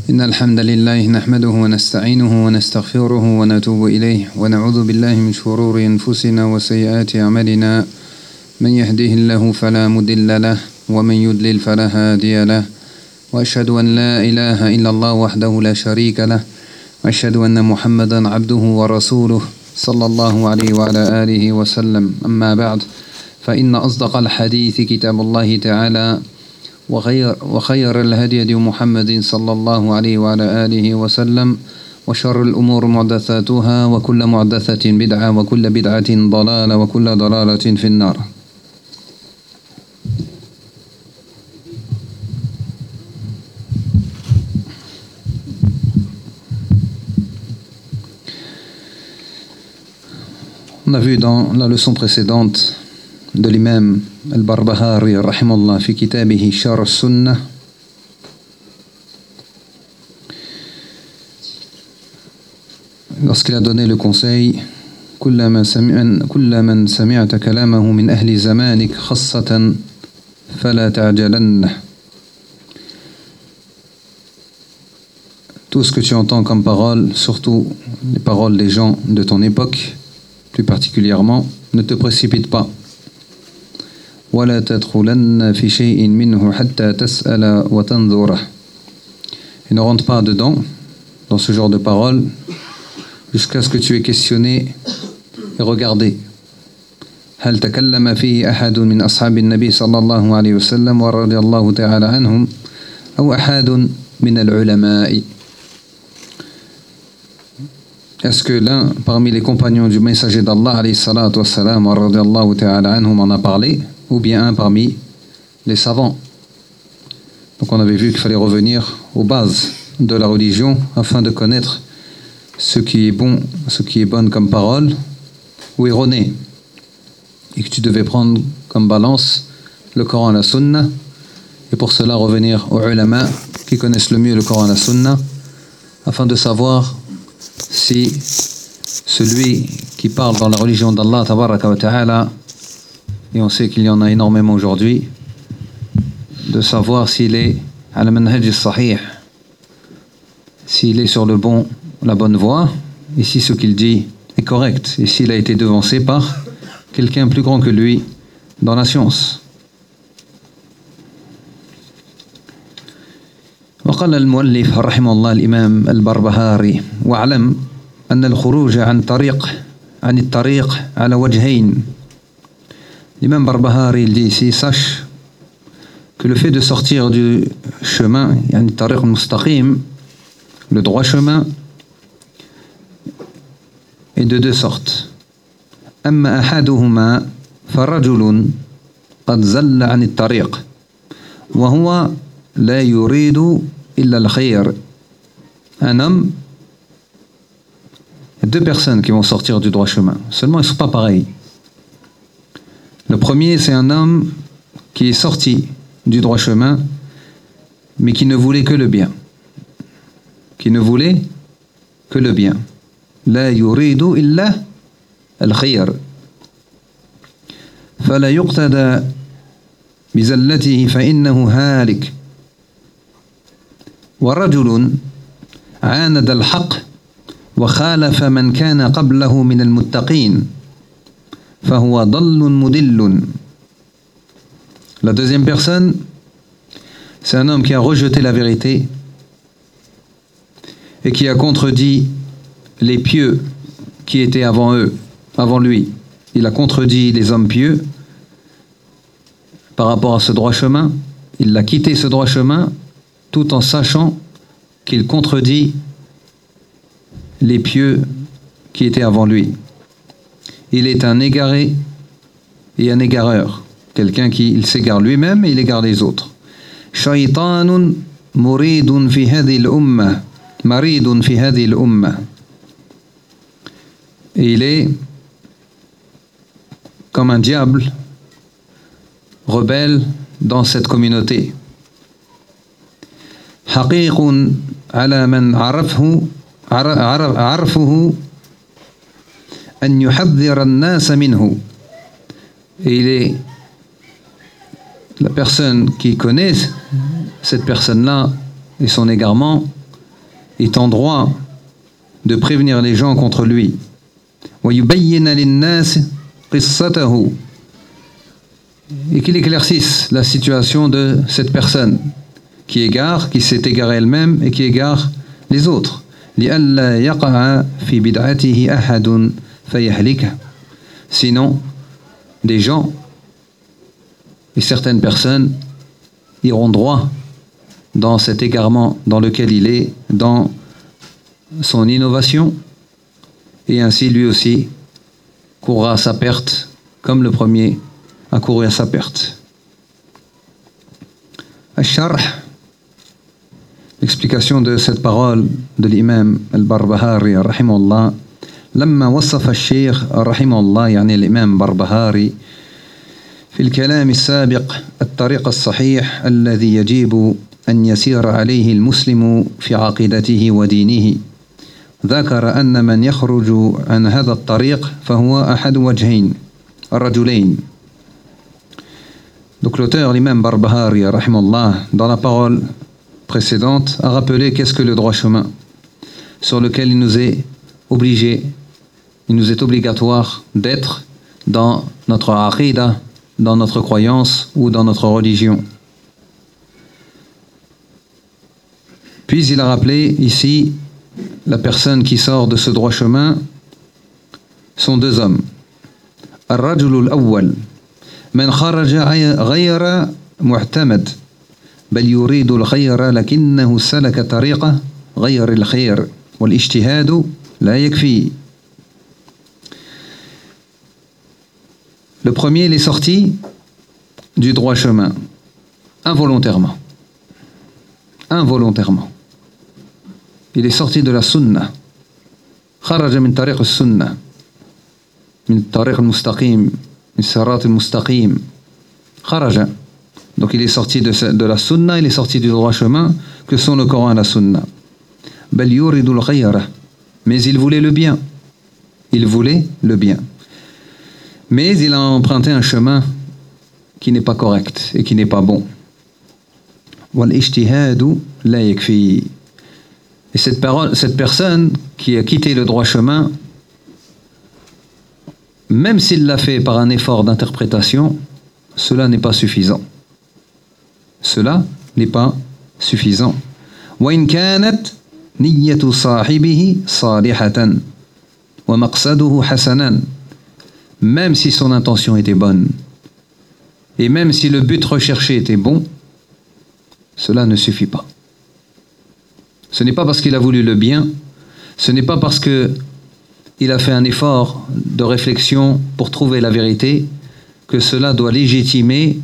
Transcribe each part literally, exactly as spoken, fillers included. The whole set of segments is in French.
إن الحمد لله نحمده ونستعينه ونستغفره ونتوب إليه ونعوذ بالله من شرور أنفسنا وسيئات أعمالنا من يهده الله فلا مضل له ومن يضلل فلا هادي له وأشهد أن لا إله إلا الله وحده لا شريك له وأشهد أن محمدا عبده ورسوله صلى الله عليه وعلى آله وسلم أما بعد فإن أصدق الحديث كتاب الله تعالى وخير, وخير الهدي هدي محمد صلى الله عليه وعلى آله وسلم وشر الأمور محدثاتها وكل محدثة بدعة وكل بدعة ضلالة وكل ضلالة في النار. On a vu dans la leçon précédente de l'imam Al-Barbahari rahimahullah fi kitabihi Sharh Sunnah lorsqu'il a donné le conseil كل من سمعت كلامه من أهل زمانك خاصة فلا تعجلن. Tout ce que tu entends comme parole, surtout les paroles des gens de ton époque, plus particulièrement, ne te précipite pas. ولا تدخلن في شيء منه حتى تسأل وتنظره. Et ne rentre pas dedans, dans ce genre de paroles, jusqu'à ce que tu aies questionné et regardé. هل تكلم فيه أحد من أصحاب النبي صلى الله عليه وسلم ورضي الله تعالى عنهم أو أحد من العلماء. Est-ce que l'un parmi les compagnons du messager d'Allah alayhi salatu wassalam wa radiyallahu ta'ala anhum en a parlé, ou bien un parmi les savants? Donc on avait vu qu'il fallait revenir aux bases de la religion afin de connaître ce qui est bon, ce qui est bonne comme parole ou erroné, et que tu devais prendre comme balance le Coran et la Sunna, et pour cela revenir aux ulama qui connaissent le mieux le Coran et la Sunna afin de savoir si celui qui parle dans la religion d'Allah tabaraka wa ta'ala, et on sait qu'il y en a énormément aujourd'hui, de savoir s'il est à la manhaj sahih, s'il est sur le bon, la bonne voie, et si ce qu'il dit est correct, et s'il a été devancé par quelqu'un plus grand que lui dans la science. وقال المؤلف رحمه الله الإمام البربهاري واعلم أن الخروج عن طريق عن الطريق على وجهين. L'imam Barbahari il dit ici, sache que le fait de sortir du chemin, yani tariq mustaqim, le droit chemin, est de deux sortes. أما أحدهما فرجل قد زل عن الطريق وهو لا يريد إلا الخير. Un homme, il y a deux personnes qui vont sortir du droit chemin, seulement ils ne sont pas pareils. Le premier, c'est un homme qui est sorti du droit chemin, mais qui ne voulait que le bien. Qui ne voulait que le bien. لا يريد إلا الخير. فلا يقتدى بزلته فإنه هالك. ورجل عاند الحق وخالف من كان قبله من المتقين فهو ضل مضل. La deuxième personne, c'est un homme qui a rejeté la vérité et qui a contredit les pieux qui étaient avant eux, avant lui. Il a contredit les hommes pieux par rapport à ce droit chemin. Il a quitté ce droit chemin tout en sachant qu'il contredit les pieux qui étaient avant lui. Il est un égaré et un égareur. Quelqu'un qui il s'égare lui-même et il égare les autres. Shaytanun muridun fi hadhihi al-umma, maridun fi hadhihi al-umma. Et il est comme un diable rebelle dans cette communauté. حقيق على من عرفه عرفه أن يحذر الناس منه. Et il est la personne qui connaît cette personne-là et son égarement, est en droit de prévenir les gens contre lui. وَيُبَيِّنَ لِلنَّاسِ قِصَّتَهُ, et qu'il éclaircisse la situation de cette personne qui égare, qui s'est égarée elle-même et qui égare les autres. لِأَلَّا يَقَعَ فِي بِدْعَتِهِ أَحَدٌ فَيَهْلِكَهُ. Sinon, des gens et certaines personnes iront droit dans cet égarement dans lequel il est, dans son innovation, et ainsi lui aussi courra à sa perte, comme le premier a couru à sa perte. Al-Sharh, l'explication de cette parole de l'imam al-Barbahari rahimahullah. لما وصف الشيخ رحمه الله يعني الإمام بربهاري في الكلام السابق الطريق الصحيح الذي يجب أن يسير عليه المسلم في عقيدته ودينه، ذكر أن من يخرج عن هذا الطريق فهو أحد وجهين الرجلين. Donc l'auteur, l'imam Barbahari rahimahullah, dans la parole précédente, a rappelé qu'est-ce que le droit chemin, sur lequel il nous est obligé, il nous est obligatoire d'être dans notre aqidah, dans notre croyance ou dans notre religion. Puis il a rappelé ici la personne qui sort de ce droit chemin sont deux hommes. الرجل الأول من خرج غير معتمد بل يريد الخير لكنه سلك طريقه غير الخير والاجتهاد لا يكفي. Le premier, il est sorti du droit chemin, involontairement. Involontairement. Il est sorti de la sunna. خرج من طريق السنة من الطريق المستقيم من الصراط المستقيم. خرج. Donc il est sorti de, de la sunna, il est sorti du droit chemin que sont le Coran et la sunna. بل يريد الخير. Mais il voulait le bien. Il voulait le bien. Mais il a emprunté un chemin qui n'est pas correct et qui n'est pas bon. وَالْإِجْتِهَادُ لَا يَكْفِي. Et cette, parole, cette personne qui a quitté le droit chemin, même s'il l'a fait par un effort d'interprétation, cela n'est pas suffisant. Cela n'est pas suffisant. وَإِنْ كَانَتْ نِيَّةُ صَاحِبِهِ صَالِحَةً وَمَقْصَدُهُ حَسَنًا. Même si son intention était bonne, et même si le but recherché était bon, cela ne suffit pas. Ce n'est pas parce qu'il a voulu le bien, ce n'est pas parce qu'il a fait un effort de réflexion pour trouver la vérité que cela doit légitimer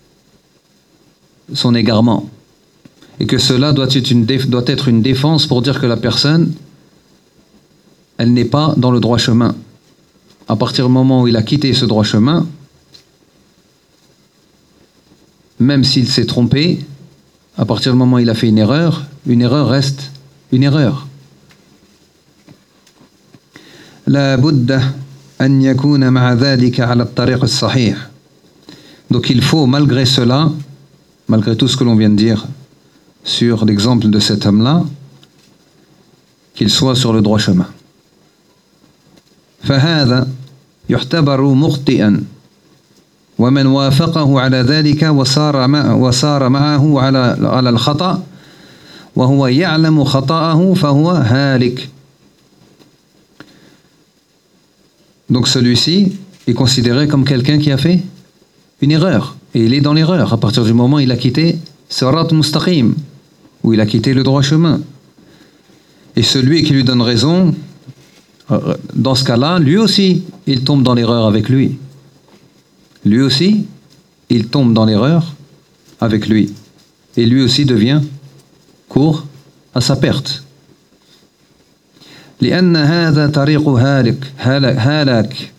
son égarement, et que cela doit être une, déf- doit être une défense pour dire que la personne, elle n'est pas dans le droit chemin. À partir du moment où il a quitté ce droit chemin, même s'il s'est trompé, à partir du moment où il a fait une erreur, une erreur reste une erreur. لا بد أن يكون مع ذلك على الطريق الصحيح. Donc il faut malgré cela, malgré tout ce que l'on vient de dire sur l'exemple de cet homme-là, qu'il soit sur le droit chemin. فهذا يعتبر مخطئا ومن وافقه على ذلك وصار مع وصار معه على على الخطأ وهو يعلم خطأه فهو هالك. Donc celui-ci est considéré comme quelqu'un qui a fait une erreur, et il est dans l'erreur à partir du moment où il a quitté Sirat Mustaqim, où il a quitté le droit chemin. Et celui qui lui donne raison, dans ce cas-là, lui aussi, il tombe dans l'erreur avec lui. Lui aussi, il tombe dans l'erreur avec lui. Et lui aussi devient court à sa perte. لأن هذا طريق هالك هالك.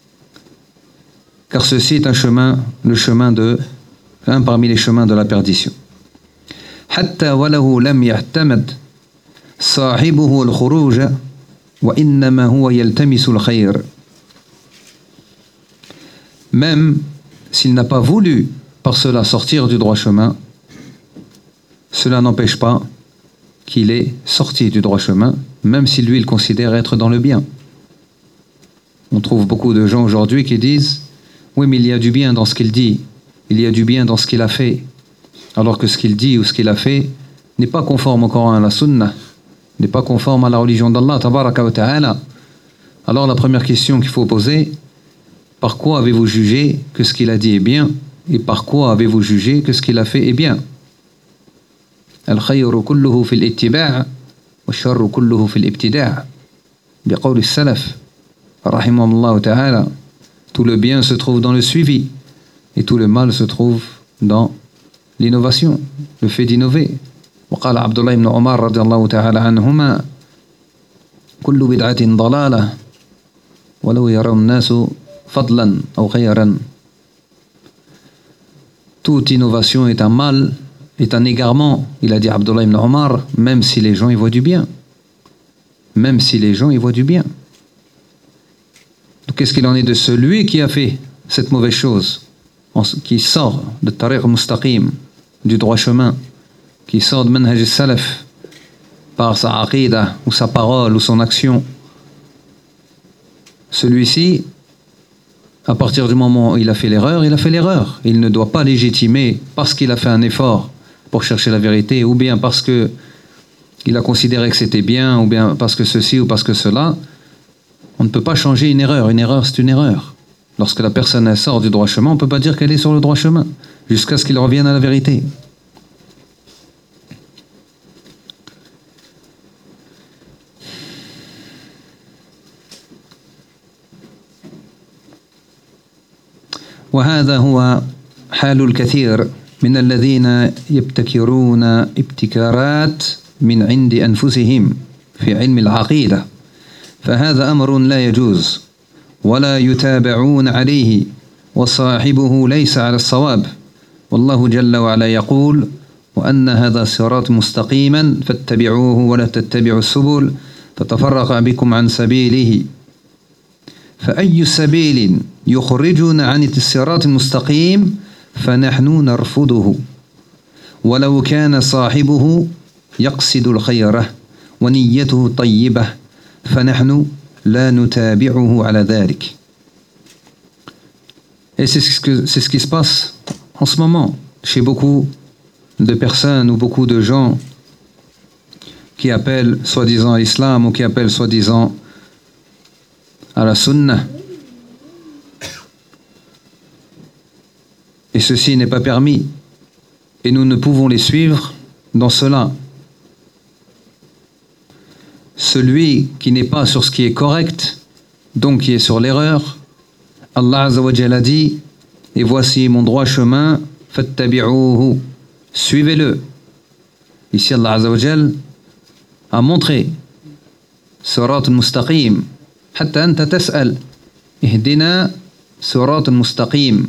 Car ceci est un chemin, le chemin de, un parmi les chemins de la perdition. حتى ولو لم يعتمد صاحبه الخروج وإنما هو يلتمس الخير. Même s'il n'a pas voulu par cela sortir du droit chemin, cela n'empêche pas qu'il est sorti du droit chemin, même si lui il considère être dans le bien. On trouve beaucoup de gens aujourd'hui qui disent « Oui, mais il y a du bien dans ce qu'il dit, il y a du bien dans ce qu'il a fait », alors que ce qu'il dit ou ce qu'il a fait n'est pas conforme au Coran et à la Sunna, n'est pas conforme à la religion d'Allah, tabaraka wa ta'ala. Alors la première question qu'il faut poser, par quoi avez-vous jugé que ce qu'il a dit est bien, et par quoi avez-vous jugé que ce qu'il a fait est bien? الخير كله في الاتباع والشر كله في الابتداع بقول السلف رحمهم الله تعالى. Tout le bien se trouve dans le suivi et tout le mal se trouve dans l'innovation, le fait d'innover. وقال عبد الله بن عمر رضي الله تعالى عنهما كل بدعة ضلالة ولو يرى الناس فضلا أو خيرا. Toute innovation est un mal, est un égarement, il a dit Abdullah ibn Omar, même si les gens y voient du bien. Même si les gens y voient du bien. Donc qu'est-ce qu'il en est de celui qui a fait cette mauvaise chose, qui sort de tariq mustaqim, du droit chemin, qui sort de manhaj al-salaf, par sa aqidah, ou sa parole, ou son action? Celui-ci, à partir du moment où il a fait l'erreur, il a fait l'erreur. Il ne doit pas légitimer parce qu'il a fait un effort pour chercher la vérité, ou bien parce que il a considéré que c'était bien, ou bien parce que ceci ou parce que cela. On ne peut pas changer une erreur. Une erreur, c'est une erreur. Lorsque la personne elle sort du droit chemin, on ne peut pas dire qu'elle est sur le droit chemin, jusqu'à ce qu'il revienne à la vérité. وهذا هو حال الكثير من الذين يبتكرون ابتكارات من عند أنفسهم في علم العقيدة، فهذا أمر لا يجوز ولا يتابعون عليه وصاحبه ليس على الصواب. والله جل وعلا يقول وأن هذا صراط مستقيما فاتبعوه ولا تتبعوا السبل فتفرق بكم عن سبيله. فأي سبيل يخرجنا عن الصراط المستقيم فنحن نرفضه ولو كان صاحبه يقصد الخير ونيته طيبة فنحن لا نتابعه على ذلك. Et c'est ce, que, c'est ce qui se passe en ce moment chez beaucoup de personnes ou beaucoup de gens qui appellent soi-disant à l'islam ou qui appellent soi-disant à la sunna. Et ceci n'est pas permis. Et nous ne pouvons les suivre dans cela. Celui qui n'est pas sur ce qui est correct, donc qui est sur l'erreur, Allah Azza wa Jalla a dit, et voici mon droit chemin, fattabi'uhu, suivez-le. Ici Allah Azza wa Jalla a montré sirat al-mustaqim. حتى أنت تسأل اهدنا صراط المستقيم.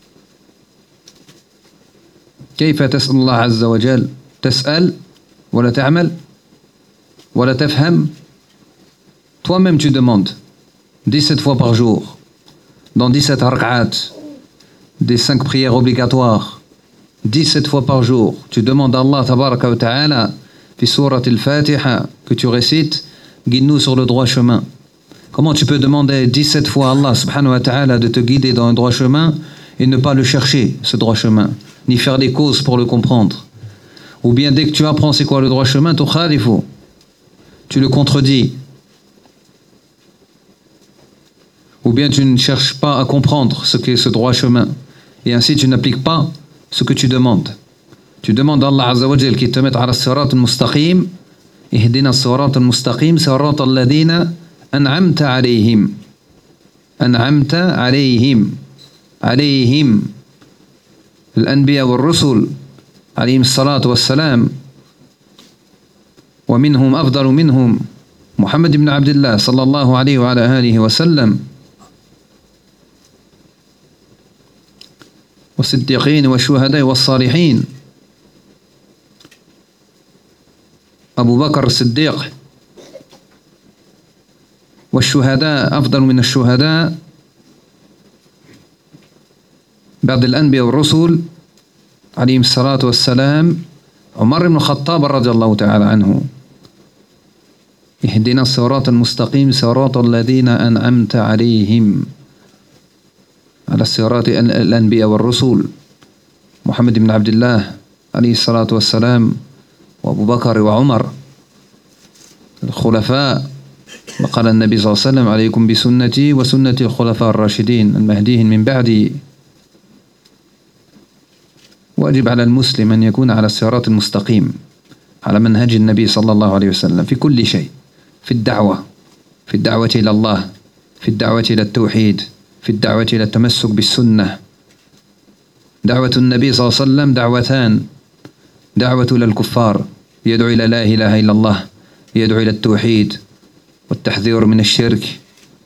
كيف تسأل الله عز وجل؟ تسأل ولا تعمل ولا تفهم. Toi-même tu demandes dix-sept fois par jour, dans dix-sept rak'at, des cinq prières obligatoires, dix-sept fois par jour, tu demandes à Allah tabaraka wa ta'ala, fi surat al-Fatiha, que tu récites, guide-nous sur le droit chemin. Comment tu peux demander dix-sept fois à Allah subhanahu wa ta'ala de te guider dans un droit chemin et ne pas le chercher, ce droit chemin, ni faire des causes pour le comprendre? Ou bien dès que tu apprends c'est quoi le droit chemin, tu le contredis. Ou bien tu ne cherches pas à comprendre ce qu'est ce droit chemin. Et ainsi tu n'appliques pas ce que tu demandes. Tu demandes à Allah Azza wa Jal qui te mette ala sirat al-mustaqim, ihdina sirat al-mustaqim, sirat al-ladina أنعمت عليهم أنعمت عليهم عليهم الأنبياء والرسل عليهم الصلاة والسلام، ومنهم أفضل منهم محمد بن عبد الله صلى الله عليه وعلى آله وسلم، والصديقين والشهداء والصالحين. أبو بكر الصديق والشهداء أفضل من الشهداء بعد الأنبياء والرسل عليهم الصلاة والسلام عمر بن الخطاب رضي الله تعالى عنه اهدنا الصراط المستقيم صراط الذين أنعمت عليهم على الصراط الأنبياء والرسل محمد بن عبد الله عليه الصلاة والسلام وأبو بكر وعمر الخلفاء. قال النبي صلى الله عليه وسلم عليكم بسنتي وسنة الخلفاء الراشدين المهديين من بعدي. واجب على المسلم أن يكون على الصراط المستقيم على منهج النبي صلى الله عليه وسلم في كل شيء، في الدعوة في الدعوة إلى الله، في الدعوة إلى التوحيد، في الدعوة إلى التمسك بالسنة. دعوة النبي صلى الله عليه وسلم دعوتان: دعوة إلى الكفار يدعو إلى لا إله إلا الله، يدعو إلى التوحيد والتحذير من الشرك،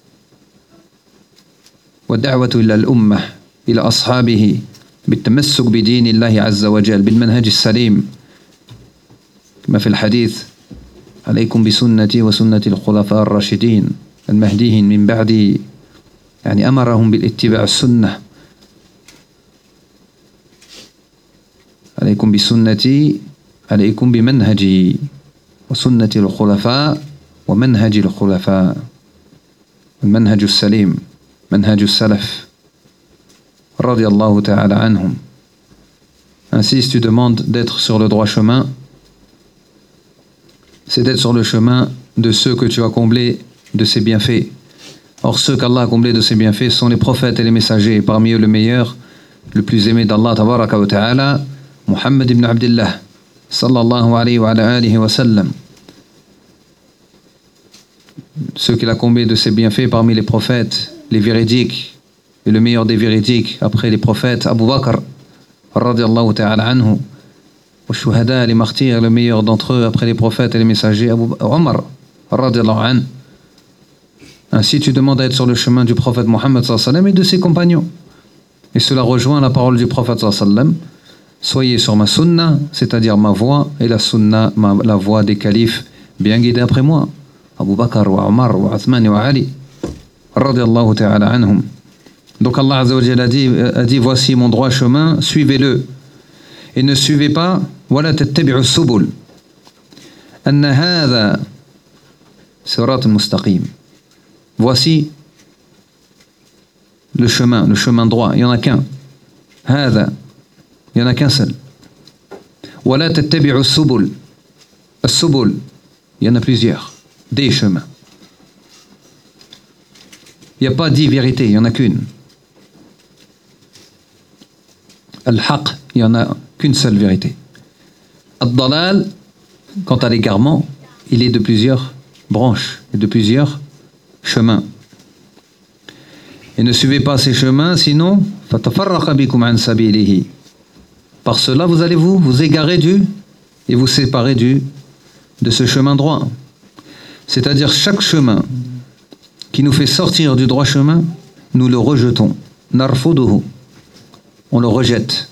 والدعوة إلى الأمة إلى أصحابه بالتمسك بدين الله عز وجل بالمنهج السليم، كما في الحديث عليكم بسنتي وسنة الخلفاء الراشدين المهديين من بعدي، يعني أمرهم بالاتباع السنة. عليكم بسنتي عليكم بمنهجي وسنة الخلفاء ومنهج الخلفاء، المنهج السليم منهج السلف رضي الله تعالى عنهم. Ainsi, si tu demandes d'être sur le droit chemin, c'est d'être sur le chemin de ceux que tu as comblés de ses bienfaits. Or, ceux qu'Allah a comblés de ses bienfaits sont les prophètes et les messagers. Parmi eux, le meilleur, le plus aimé d'Allah, tabaraka wa ta'ala, Muhammad ibn Abdullah, sallallahu alayhi wa alihi wa sallam. Ceux qu'il a comblés de ses bienfaits parmi les prophètes, les véridiques, et le meilleur des véridiques après les prophètes, Abu Bakr, radiallahu ta'ala anhu, wa shuhada, les martyrs, le meilleur d'entre eux après les prophètes et les messagers, Abu Omar, radiallahu anhu. Ainsi, tu demandes à être sur le chemin du prophète Mohammed sallallahu alayhi wa sallam et de ses compagnons. Et cela rejoint la parole du prophète sallallahu alayhi wa sallam: soyez sur ma sunna, c'est-à-dire ma voie, et la sunna, ma, la voie des califes bien guidés après moi, Abu Bakr, wa Omar, wa Uthman, wa Ali, radiallahu ta'ala anhum. Donc Allah Azza wa Jalla a dit, a dit: voici mon droit chemin, suivez-le. Et ne suivez pas, ولا تتبعوا السبل أن هذا صراط مستقيم. Voici le chemin, le chemin droit, il n'y en a qu'un. هذا, il n'y en a qu'un seul. ولا تتبعوا السبل. السبل, il y en a plusieurs, des chemins. Il n'y a pas dix vérités, il n'y en a qu'une. Al-Haq, il n'y en a qu'une seule vérité. Ad-Dalal, quant à l'égarement, il est de plusieurs branches et de plusieurs chemins. Et ne suivez pas ces chemins, sinon, فَتَفَرَّقَ بِكُمْ عَنْ سَبِيلِهِ. Par cela, vous allez vous, vous égarer du et vous séparer du, de ce chemin droit. C'est-à-dire, chaque chemin qui nous fait sortir du droit chemin, nous le rejetons. Narfuduhu. On le rejette.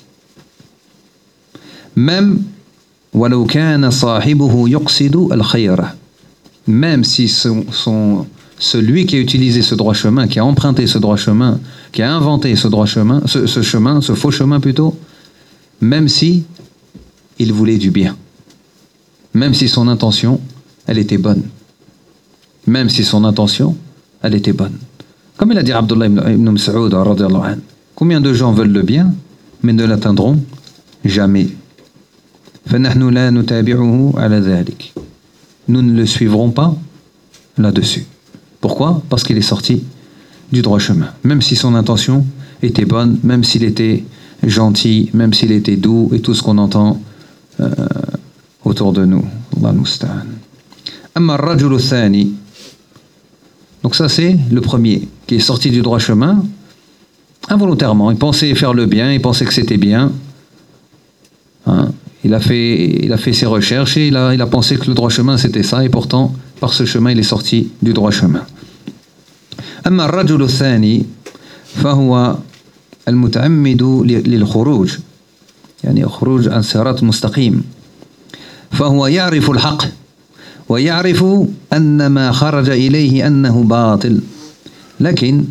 Même walau kana sahibuhu yuqsidu al-khayra. Même si son, son, celui qui a utilisé ce droit chemin, qui a emprunté ce droit chemin, qui a inventé ce droit chemin, ce, ce chemin, ce faux chemin plutôt, même si il voulait du bien, même si son intention, elle était bonne, même si son intention, elle était bonne. Comme il a dit Abdullah ibn Mas'ud radiyallahu anhu, combien de gens veulent le bien, mais ne l'atteindront jamais. فَنَحْنُ لَا نُتَابِعُهُ عَلَى ذَلِكَ. Nous ne le suivrons pas là-dessus. Pourquoi? Parce qu'il est sorti du droit chemin. Même si son intention était bonne, même s'il était gentil, même s'il était doux, et tout ce qu'on entend euh, autour de nous. Allah al-Musta'an. Amma ar-rajulu ath-thani. Donc ça c'est le premier, qui est sorti du droit chemin involontairement. Il pensait faire le bien, il pensait que c'était bien. Hein? Il a fait, il a fait ses recherches et il a, il a pensé que le droit chemin c'était ça, et pourtant par ce chemin il est sorti du droit chemin. أما الرجل الثاني فهو المتعمد للخروج يعني الخروج عن صراط مستقيم فهو يعرف الحق ويعرف أن ما خرج إليه أنه باطل لكن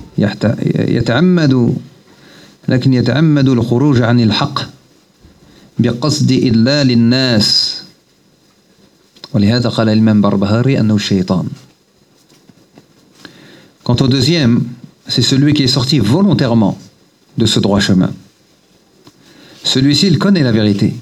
يتعمد لكن يتعمد الخروج عن الحق بقصد إضلال الناس ولهذا قال الإمام بربهاري أنه الشيطان. Quant au deuxième, c'est celui qui est sorti volontairement de ce droit chemin. Celui-ci, il connaît la vérité.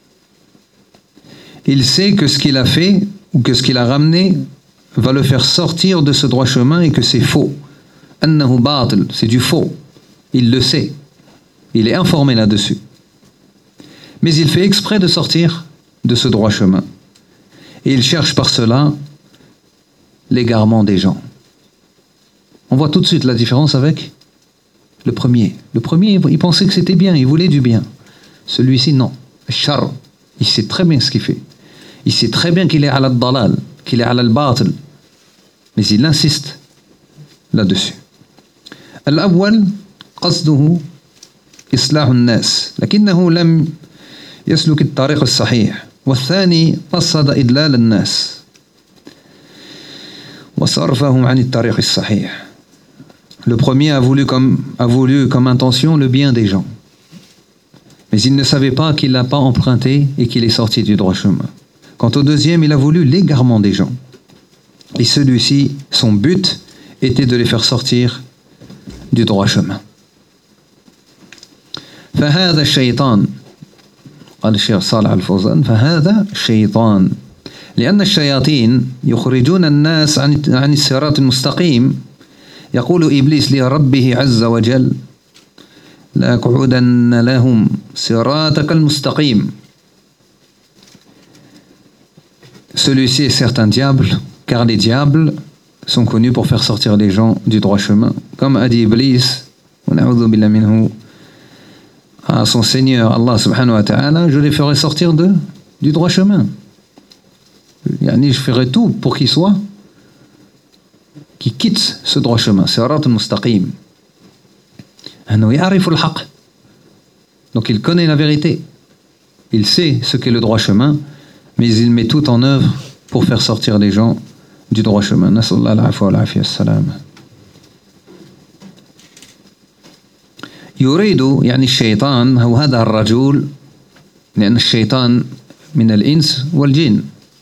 Il sait que ce qu'il a fait ou que ce qu'il a ramené va le faire sortir de ce droit chemin et que c'est faux. Annahu batil, c'est du faux. Il le sait. Il est informé là-dessus. Mais il fait exprès de sortir de ce droit chemin. Et il cherche par cela l'égarement des gens. On voit tout de suite la différence avec le premier. Le premier, il pensait que c'était bien, il voulait du bien. Celui-ci, non. Char, il sait très bien ce qu'il fait. Il sait très bien qu'il est à l'dalal, qu'il est à l'batil. Mais il insiste là-dessus. الأول قصده إصلاح الناس لكنه لم يسلك الطريق الصحيح والثاني قصد إضلال الناس وصرفهم عن الطريق الصحيح. Le premier a voulu comme, a voulu comme intention le bien des gens. Mais il ne savait pas qu'il n'a pas emprunté et qu'il est sorti du droit chemin. Quant au deuxième, il a voulu l'égarement des gens. Et celui-ci, son but était de les faire sortir du droit chemin. فهذا الشيطان قال الشيخ صالح الفوزان فهذا شيطان لأن الشياطين يخرجون الناس عن عن الصراط المستقيم. يقول إبليس لربه عز وجل لأقعدن لهم صراطك المستقيم. Celui-ci est certes un diable, car les diables sont connus pour faire sortir les gens du droit chemin. Comme a dit Iblis, à son Seigneur Allah subhanahu wa ta'ala, je les ferai sortir de, du droit chemin. Yani, je ferai tout pour qu'ils soient, qu'ils quittent ce droit chemin. Sirat al-mustaqim. Donc il connaît la vérité. Il sait ce qu'est le droit chemin, mais il met tout en œuvre pour faire sortir les gens du droit chemin. Nasallallahu al-afwa wal-afiyya as-salam. يريد يعني الشيطان هو هذا الرجل لأن الشيطان من الإنس والجن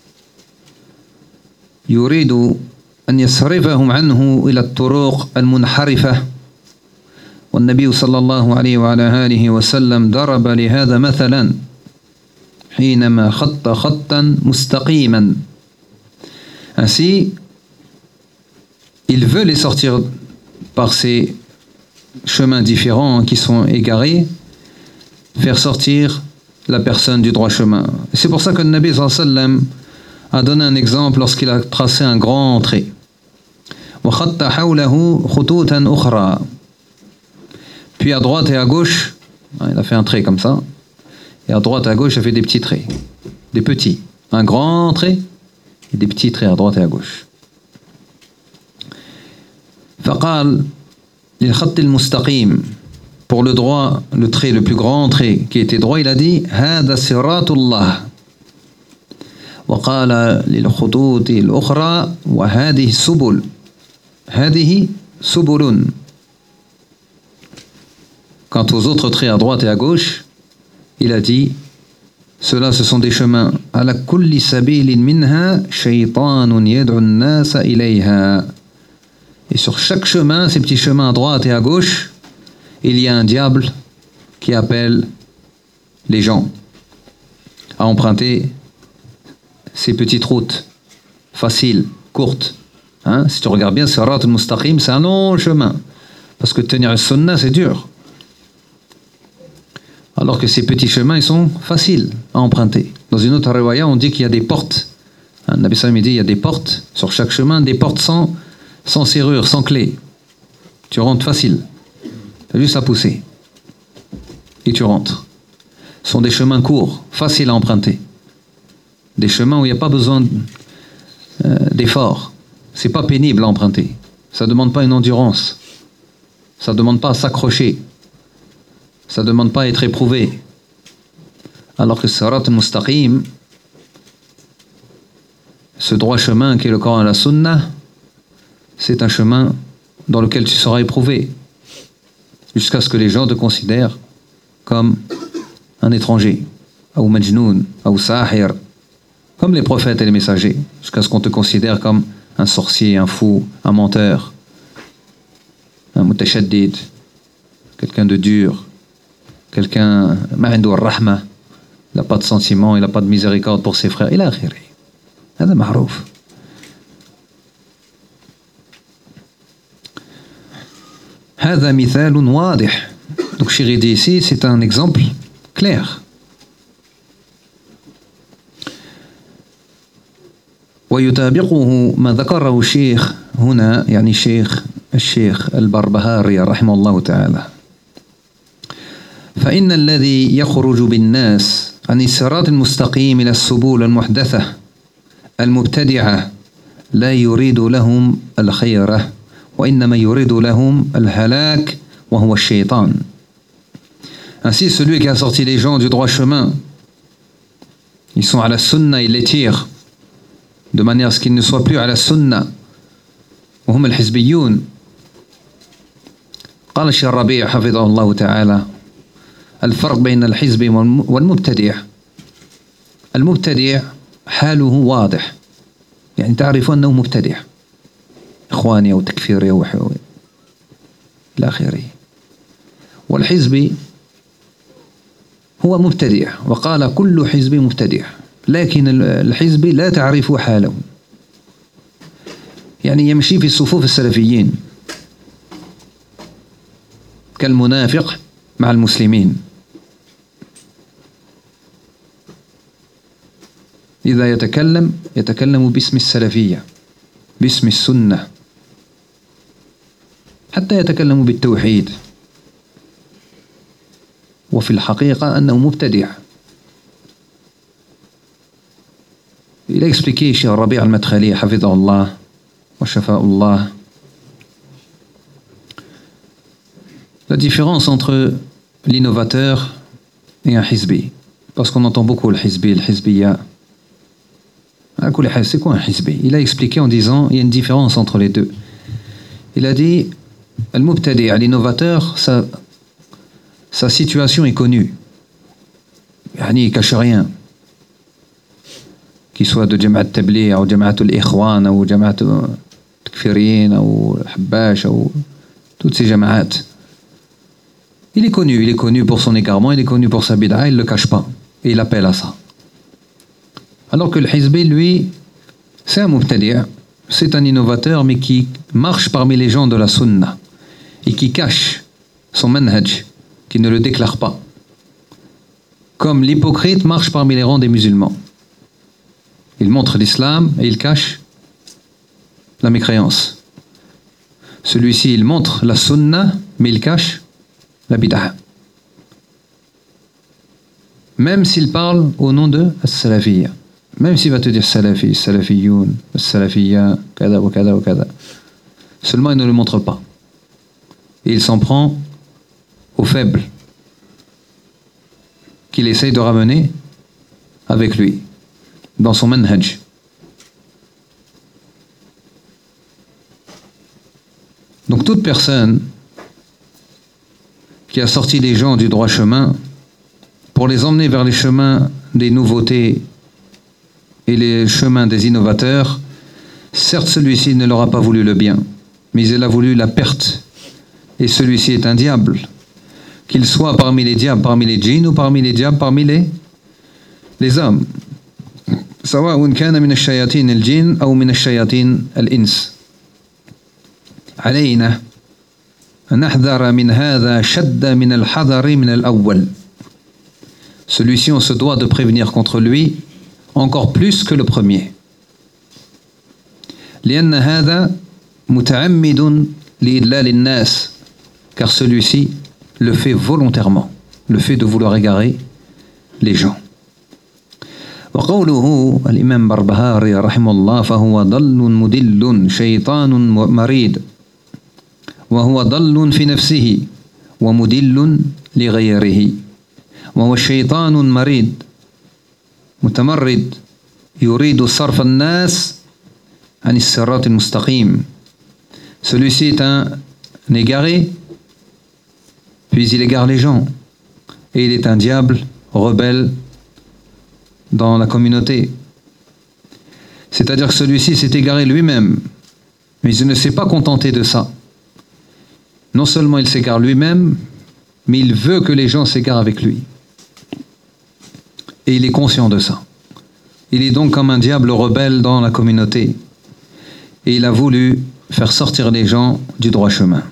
يريد أن يصرفهم عنه إلى الطرق المنحرفة والنبي صلى الله عليه وعلى آله وسلم ضرب لهذا مثلا حينما خط خطا مستقيما. Ainsi, il veut les sortir par ces chemins différents qui sont égarés, faire sortir la personne du droit chemin. Et c'est pour ça que le Nabi sallallahu alayhi wa sallam a donné un exemple lorsqu'il a tracé un grand trait. وَخَطَّ حَوْلَهُ خُطُوطًا أُخْرَى. Puis à droite et à gauche, il a fait un trait comme ça, et à droite et à gauche, il a fait des petits traits, des petits. Un grand trait et des petits traits à droite et à gauche. فقال للخط المستقيم, pour le droit, le trait, le plus grand trait qui était droit, il a dit هذا صراط الله. وقال للخطوط الأخرى وهذه السبل. هذه سبل. Quant aux autres traits à droite et à gauche, il a dit ceux-là ce sont des chemins. على كل سبيل منها شيطان يدعو الناس إليها. Et sur chaque chemin, ces petits chemins à droite et à gauche, il y a un diable qui appelle les gens à emprunter ces petites routes faciles, courtes. Hein? Si tu regardes bien, Sirat al-Mustaqim, c'est un long chemin. Parce que tenir le sunnah, c'est dur. Alors que ces petits chemins, ils sont faciles à emprunter. Dans une autre riwaya, on dit qu'il y a des portes. Hein, Nabi Sallam dit il y a des portes sur chaque chemin, des portes sans, sans serrure, sans clé. Tu rentres facile. Tu as juste à pousser. Et tu rentres. Ce sont des chemins courts, faciles à emprunter. Des chemins où il n'y a pas besoin euh, d'effort. C'est pas pénible à emprunter. Ça ne demande pas une endurance. Ça ne demande pas à s'accrocher. Ça ne demande pas à être éprouvé. Alors que Sirat al-Mustaqim, ce droit chemin qui est le Coran et la Sunna, c'est un chemin dans lequel tu seras éprouvé jusqu'à ce que les gens te considèrent comme un étranger. ou majnoun, ou sahir, comme les prophètes et les messagers, jusqu'à ce qu'on te considère comme un sorcier, un fou, un menteur, un mutashaddid, quelqu'un de dur, quelqu'un ma'indou ar-rahma, il n'a pas de sentiment, il n'a pas de miséricorde pour ses frères, il a akhiri. هذا معروف. هذا مثال واضح. Donc Chiri dit ici, c'est un exemple clair. ويتابعه ما ذكره الشيخ هنا يعني شيخ الشيخ البربهاري رحمه الله تعالى. فإن الذي يخرج بالناس عن الصراط المستقيم إلى السبل المحدثة المبتدعة لا يريد لهم الخير وإنما يريد لهم الهلاك وهو الشيطان. Ainsi, celui qui a sorti les gens du droit chemin, ils sont à la sunna, il les tire de manière à ce qu'ils ne soient plus à la sunna. وهم الحزبيون. قال الشيخ الربيع حفظه الله تعالى: الفرق بين الحزب والمبتدع. المبتدع حاله واضح، يعني تعرف أنه مبتدع، إخواني أو تكفيري أو إلى آخره. والحزبي هو مبتدع، وقال كل حزب مبتدع، لكن الحزبي لا تعرف حاله، يعني يمشي في الصفوف السلفيين كالمنافق مع المسلمين. إذا يتكلم يتكلم باسم السلفية، باسم السنة، حتى يتكلم بالتوحيد، وفي الحقيقة أنه مبتدع. Il a expliqué chez Rabi' al-Madkhali حفظه وشفاء الله la différence entre l'innovateur et un hizbi, parce qu'on entend beaucoup le hizbi, le hizbiya. C'est quoi un hizbi? Il a expliqué en disant il y a une différence entre les deux. Il a dit al-mubtadi', l'innovateur, sa, sa situation est connue, yani il cache rien, qu'il soit de Jama'at Tabligh ou Jama'at al-Ikhwan ou Jama'at al-Takfirin ou Habbash ou toutes ces Jama'at. Il est connu, il est connu pour son égarement, il est connu pour sa bid'a, il ne le cache pas. Et il appelle à ça. Alors que le hizbi, lui, c'est un mubtadi', c'est un innovateur, mais qui marche parmi les gens de la sunna et qui cache son manhaj, qui ne le déclare pas. Comme l'hypocrite marche parmi les rangs des musulmans. Il montre l'islam et il cache la mécréance. Celui-ci, il montre la sunna, mais il cache la bid'a. Même s'il parle au nom de As-Salafiyya, même s'il va te dire Salafi, Salafiyoun, Salafiyya, kada ou kada ou kada, seulement il ne le montre pas. Et il s'en prend aux faibles qu'il essaye de ramener avec lui, dans son manhaj. Donc toute personne qui a sorti les gens du droit chemin pour les emmener vers les chemins des nouveautés et les chemins des innovateurs, certes celui-ci ne leur a pas voulu le bien, mais il a voulu la perte. Et celui-ci est un diable, qu'il soit parmi les diables, parmi les djinns, ou parmi les diables, parmi les, les hommes. سواء كان من الشياطين الجن أو من الشياطين الإنس. علينا أن نحذر من هذا شد من الحذر من الأول. Celui-ci, on se doit de prévenir contre lui encore plus que le premier. لأن هذا متعمد لإضلال الناس, car celui-ci le fait volontairement, le fait de vouloir égarer les gens. وقوله الإمام بربهاري رحمه الله فهو ضل مدل شيطان مريد وهو ضل في نفسه ومدل لغيره وهو الشيطان مريد متمرد يريد صرف الناس عن الصراط المستقيم. Celui-ci est un égaré, puis il égare les gens, et il est un diable rebelle dans la communauté. C'est-à-dire que celui-ci s'est égaré lui-même, mais il ne s'est pas contenté de ça. Non seulement il s'égare lui-même, mais il veut que les gens s'égarent avec lui. Et il est conscient de ça. Il est donc comme un diable rebelle dans la communauté. Et il a voulu faire sortir les gens du droit chemin.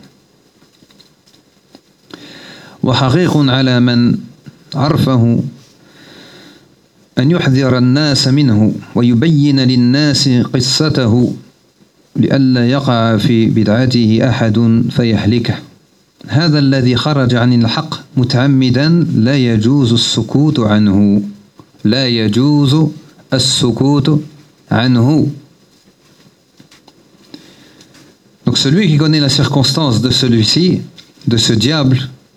وحقيق على من عرفه أن يحذر الناس منه ويبين للناس قصته لئلا يقع في بدعته أحد فيهلكه. هذا الذي خرج عن الحق متعمدا لا يجوز السكوت عنه. لا يجوز السكوت عنه. Donc celui qui connaît la circonstance de celui-ci, de ce diable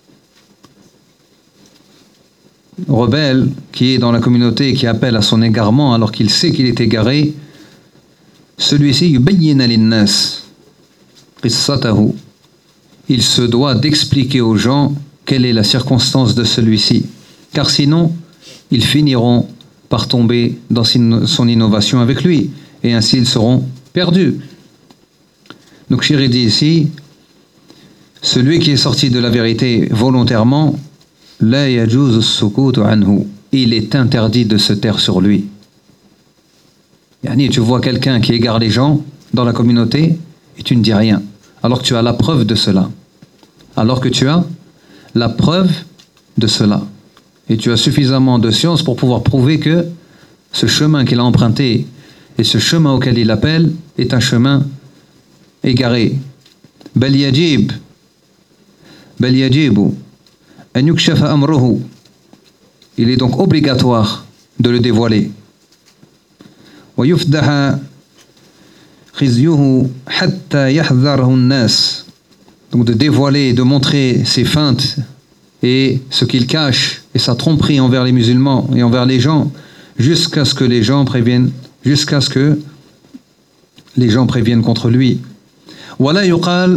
rebelle qui est dans la communauté et qui appelle à son égarement alors qu'il sait qu'il est égaré, celui-ci yubayyin linnas qissatahu. Il se doit d'expliquer aux gens quelle est la circonstance de celui-ci, car sinon ils finiront par tomber dans son innovation avec lui et ainsi ils seront perdus. Donc Shiri dit ici, celui qui est sorti de la vérité volontairement, la yajuz as-sukut anhu, il est interdit de se taire sur lui. Yani, tu vois quelqu'un qui égare les gens dans la communauté et tu ne dis rien, alors que tu as la preuve de cela. Alors que tu as la preuve de cela. Et tu as suffisamment de science pour pouvoir prouver que ce chemin qu'il a emprunté et ce chemin auquel il appelle est un chemin égaré. Bal yajib, bal yajibu an yukshafa amruhu. Il est donc obligatoire de le dévoiler. Wa yufdaha khizyuhu hatta yahdharhu an-nas. Donc de dévoiler, de montrer ses feintes et ce qu'il cache et sa tromperie envers les musulmans et envers les gens, jusqu'à ce que les gens préviennent, jusqu'à ce que les gens préviennent contre lui. ولا يقال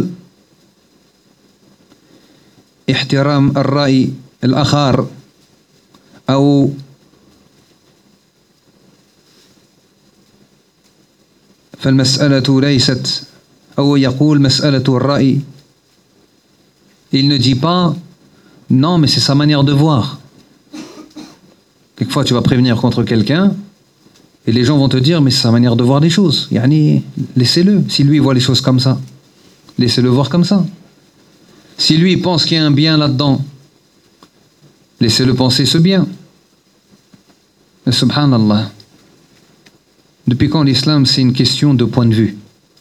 احترام الرأي الآخر أو فالمسألة ليست أو يقول مسألة الرأي. Il ne dit pas non, mais c'est sa manière de voir. Quelquefois, tu vas prévenir contre quelqu'un et les gens vont te dire mais c'est sa manière de voir les choses. Yani, laissez-le. Si lui voit les choses comme ça, laissez-le voir comme ça. Si lui pense qu'il y a un bien là-dedans, laissez-le penser ce bien. Mais subhanallah, depuis quand l'islam c'est une question de point de vue?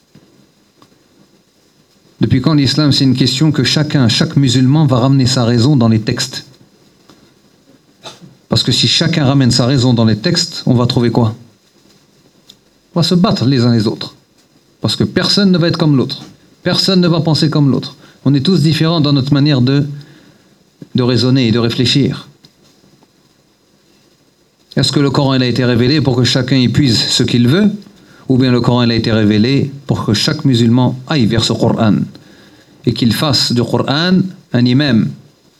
Depuis quand l'islam c'est une question que chacun, chaque musulman va ramener sa raison dans les textes? Parce que si chacun ramène sa raison dans les textes, on va trouver quoi? On va se battre les uns les autres. Parce que personne ne va être comme l'autre. Personne ne va penser comme l'autre. On est tous différents dans notre manière de, de raisonner et de réfléchir. Est-ce que le Coran il a été révélé pour que chacun y puise ce qu'il veut? Ou bien le Coran il a été révélé pour que chaque musulman aille vers ce Coran et qu'il fasse du Coran un imam,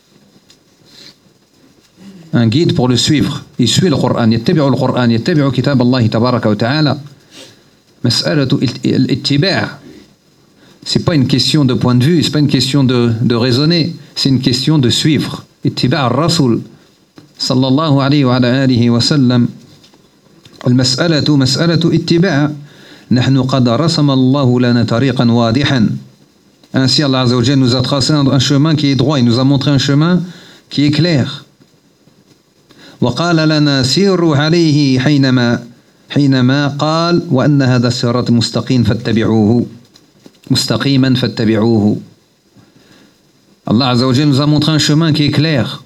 un guide pour le suivre. Il suit le Coran, yattabi'u le Coran, yattabi'u kitab Allah tabaraka wa ta'ala. Mas'alatu al-ittiba'. C'est pas une question de point de vue, c'est pas une question de, de raisonner, c'est une question de suivre. Ittiba' al-Rasul sallallahu alayhi wa ala alihi wa sallam. المسألة مسألة اتباع نحن قد رسم الله لنا طريقا واضحا. Ainsi Allah Azza wa Jalla nous a tracé un chemin qui est droit, il nous a montré un chemin qui est clair. وقال لنا سيروا عليه حينما حينما قال وأن هذا الصراط مستقيم فاتبعوه مستقيما فاتبعوه. Allah Azza wa Jalla nous a montré un chemin qui est clair.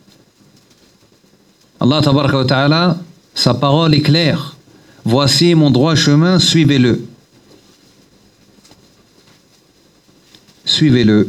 Allah Tabaraka wa Ta'ala, sa parole est claire. Voici mon droit chemin, suivez-le. Suivez-le.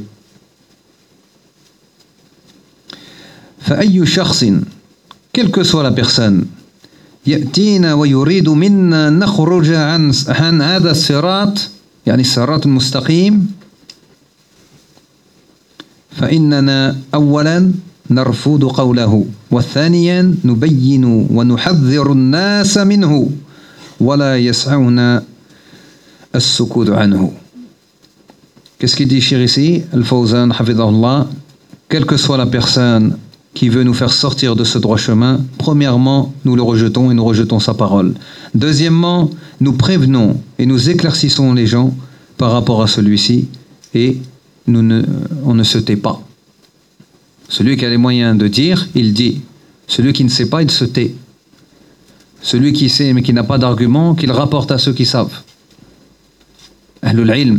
فأي شخص, quelle que soit la personne, يأتينا ويريد منا نخرج عن عن هذا الصراط, يعني الصراط المستقيم, فإننا أولا نرفض قوله وثانيا نبين ونحذر الناس منه ولا يسعنا السكوت عنه. Qu'est-ce qu'il dit Cheikh ici? Al-Fawzan hafidhahullah, quelle que soit la personne qui veut nous faire sortir de ce droit chemin, premièrement, nous le rejetons et nous rejetons sa parole. Deuxièmement, nous prévenons et nous éclaircissons les gens par rapport à celui-ci et nous ne, on ne se tait pas. Celui qui a les moyens de dire, il dit. Celui qui ne sait pas, il se tait. Celui qui sait mais qui n'a pas d'argument, qu'il rapporte à ceux qui savent. Ahlul ilm.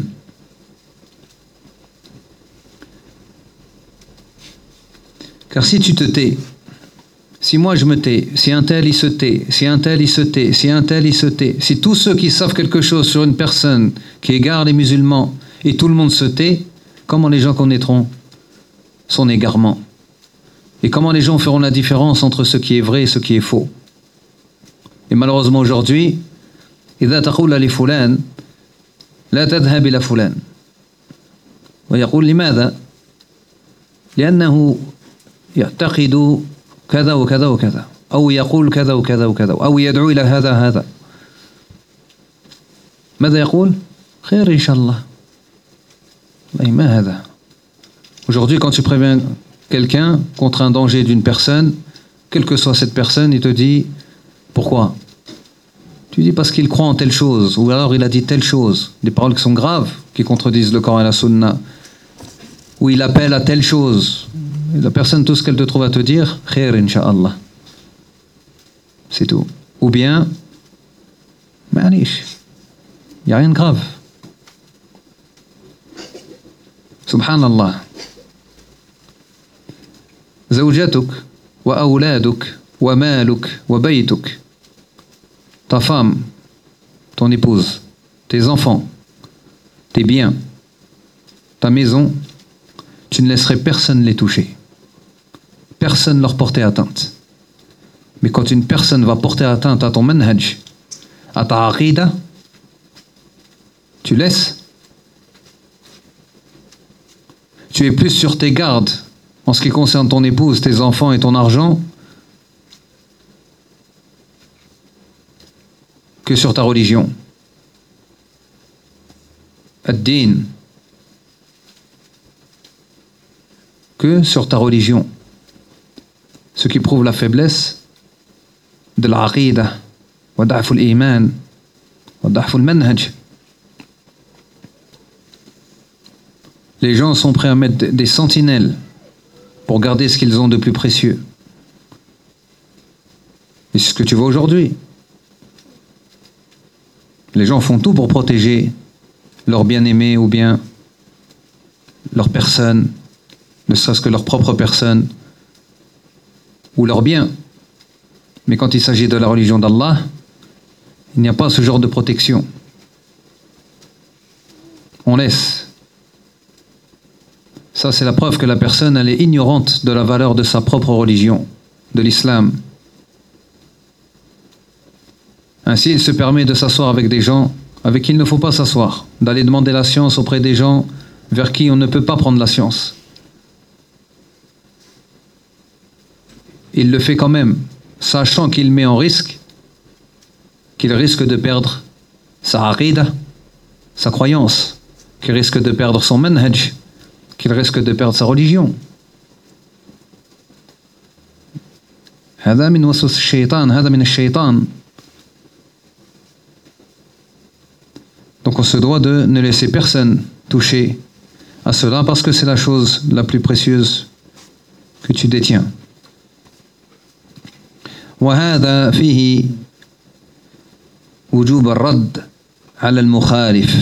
Car si tu te tais, si moi je me tais, si un tel il se tait, si un tel il se tait, si un tel il se tait, si tous ceux qui savent quelque chose sur une personne qui égare les musulmans et tout le monde se tait, comment les gens connaîtront son égarement? Et comment les gens feront la différence entre ce qui est vrai et ce qui est faux? Et malheureusement aujourd'hui, إذا تقول لفلان لا تذهب إلى فلان ويقول لماذا؟ لأنه يعتقد كذا وكذا وكذا أو يقول كذا وكذا وكذا أو يدعو إلى هذا هذا. ماذا يقول؟ خير إن شاء الله. ما هذا؟ Aujourd'hui, quand tu préviens quelqu'un contre un danger d'une personne, quelle que soit cette personne, il te dit pourquoi? Tu dis parce qu'il croit en telle chose, ou alors il a dit telle chose, des paroles qui sont graves, qui contredisent le Coran et la Sunna, ou il appelle à telle chose. Et la personne, tout ce qu'elle te trouve à te dire, khair incha'Allah. C'est tout. Ou bien, manish, il n'y a rien de grave. Subhanallah. زوجتك وأولادك ومالك وبيتك. Ta femme, ton épouse, tes enfants, tes biens, ta maison, tu ne laisserais personne les toucher. Personne leur porter atteinte. Mais quand une personne va porter atteinte à ton manhaj, à ta aqida, tu laisses. Tu es plus sur tes gardes en ce qui concerne ton épouse, tes enfants et ton argent que sur ta religion. Ad-din. Que sur ta religion. Ce qui prouve la faiblesse de l'aqida, wa da'f al-iman, wa da'f al-manhaj. Les gens sont prêts à mettre des sentinelles pour garder ce qu'ils ont de plus précieux. Et c'est ce que tu vois aujourd'hui. Les gens font tout pour protéger leur bien-aimé ou bien leur personne, ne serait-ce que leur propre personne ou leur bien. Mais quand il s'agit de la religion d'Allah, il n'y a pas ce genre de protection. On laisse. Ça, c'est la preuve que la personne, elle est ignorante de la valeur de sa propre religion, de l'islam. Ainsi, il se permet de s'asseoir avec des gens avec qui il ne faut pas s'asseoir, d'aller demander la science auprès des gens vers qui on ne peut pas prendre la science. Il le fait quand même, sachant qu'il met en risque, qu'il risque de perdre sa aqida, sa croyance, qu'il risque de perdre son manhaj, qu'il risque de perdre sa religion. هذا من وسوس الشيطان هذا من الشيطان. Donc on se doit de ne laisser personne toucher à cela parce que c'est la chose la plus précieuse que tu détiens. وهذا فيه وجوب الرد على المخالف.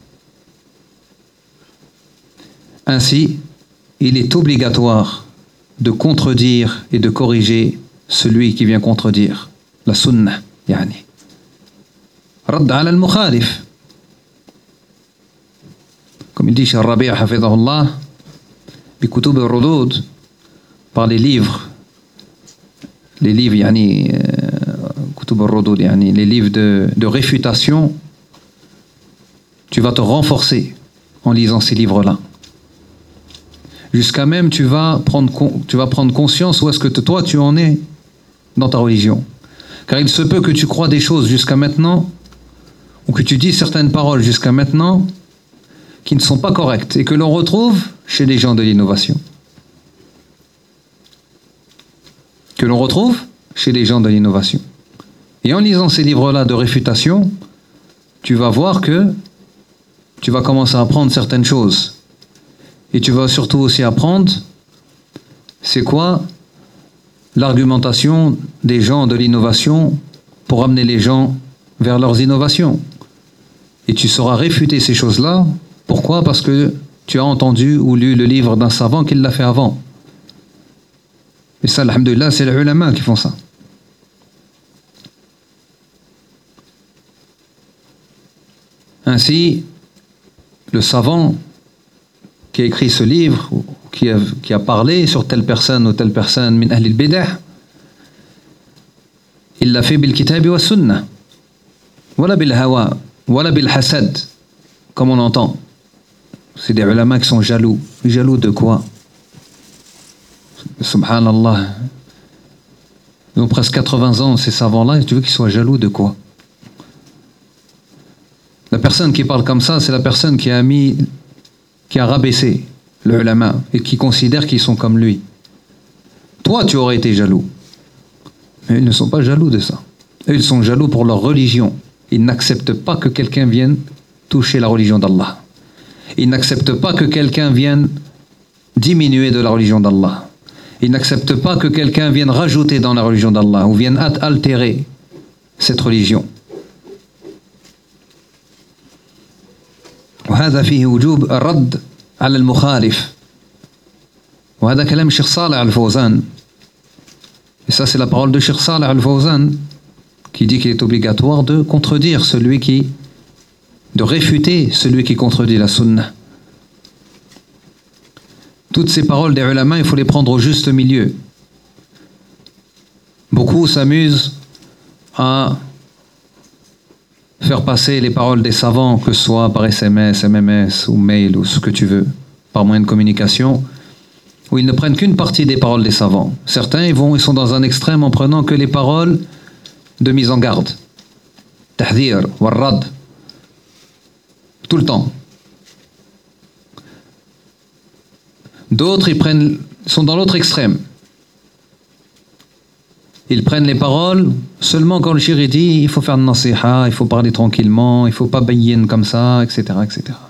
Ainsi, il est obligatoire de contredire et de corriger celui qui vient contredire la sunnah. يعني رد على المخالف. Comme il dit Cheikh Rabi' hafidhahullah, بكتب الردود, par les livres, les livres يعني كتب الردود يعني les livres de, de réfutation, tu vas te renforcer en lisant ces livres-là. jusqu'à même tu vas prendre, tu vas prendre conscience où est-ce que toi tu en es dans ta religion. Car il se peut que tu crois des choses jusqu'à maintenant, ou que tu dis certaines paroles jusqu'à maintenant, qui ne sont pas correctes, et que l'on retrouve chez les gens de l'innovation. Que l'on retrouve chez les gens de l'innovation. Et en lisant ces livres-là de réfutation, tu vas voir que tu vas commencer à apprendre certaines choses. Et tu vas surtout aussi apprendre c'est quoi l'argumentation des gens de l'innovation pour amener les gens vers leurs innovations. Et tu sauras réfuter ces choses-là. Pourquoi? Parce que tu as entendu ou lu le livre d'un savant qui l'a fait avant. Et ça, alhamdoulilah, c'est les ulama qui font ça. Ainsi, le savant qui a écrit ce livre, ou qui a, qui a parlé sur telle personne ou telle personne, min ahli al-bid'ah, il l'a fait bil kitabi wa sunnah, wala bil hawa, wala bil hasad, comme on entend. C'est des ulama qui sont jaloux. Jaloux de quoi? Subhanallah. Ils ont presque quatre-vingts ans, ces savants-là, et tu veux qu'ils soient jaloux de quoi? La personne qui parle comme ça, c'est la personne qui a mis, qui a rabaissé le ulama et qui considère qu'ils sont comme lui. Toi, tu aurais été jaloux. Mais ils ne sont pas jaloux de ça. Eux, ils sont jaloux pour leur religion. Ils n'acceptent pas que quelqu'un vienne toucher la religion d'Allah. Ils n'acceptent pas que quelqu'un vienne diminuer de la religion d'Allah. Ils n'acceptent pas que quelqu'un vienne rajouter dans la religion d'Allah ou vienne altérer cette religion. وهذا فيه وجوب الرد على المخالف وهذا كلام الشيخ صالح الفوزان. Et ça c'est la parole de Cheikh Salih al-Fawzan qui dit qu'il est obligatoire de contredire celui qui de réfuter celui qui contredit la sunna. Toutes ces paroles des ulama, il faut les prendre au juste milieu. Beaucoup s'amusent à faire passer les paroles des savants, que ce soit par S M S, M M S ou mail ou ce que tu veux, par moyen de communication, où ils ne prennent qu'une partie des paroles des savants. Certains, ils, vont, ils sont dans un extrême en prenant que les paroles de mise en garde. Tahdhir, warrad. Tout le temps. D'autres, ils prennent, sont dans l'autre extrême. Ils prennent les paroles seulement quand le shir dit il faut faire de nasiha, il faut parler tranquillement, il ne faut pas bayyin comme ça, et cetera et cetera.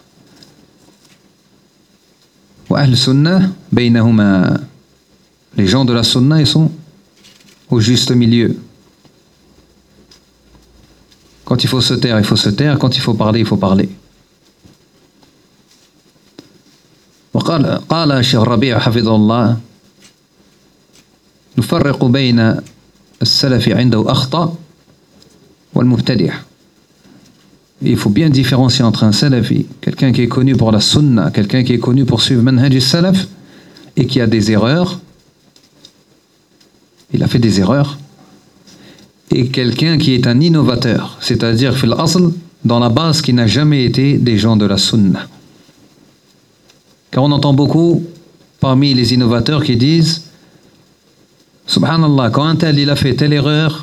Wa ahl sunnah baynahuma. Les gens de la sunna, ils sont au juste milieu. Quand il faut se taire, il faut se taire. Quand il faut parler, il faut parler. وقال قال الشيخ الربيع حفظه الله نفرق بين السلف عنده أخطأ والمبتدع. Il faut bien différencier entre un salafi, quelqu'un qui est connu pour la sunna, quelqu'un qui est connu pour suivre manhaj al-salaf et qui a des erreurs. Il a fait des erreurs. Et quelqu'un qui est un innovateur, c'est-à-dire fil asl, dans la base, qui n'a jamais été des gens de la sunna. Car on entend beaucoup parmi les innovateurs qui disent Subhanallah, quand un tel il a fait telle erreur,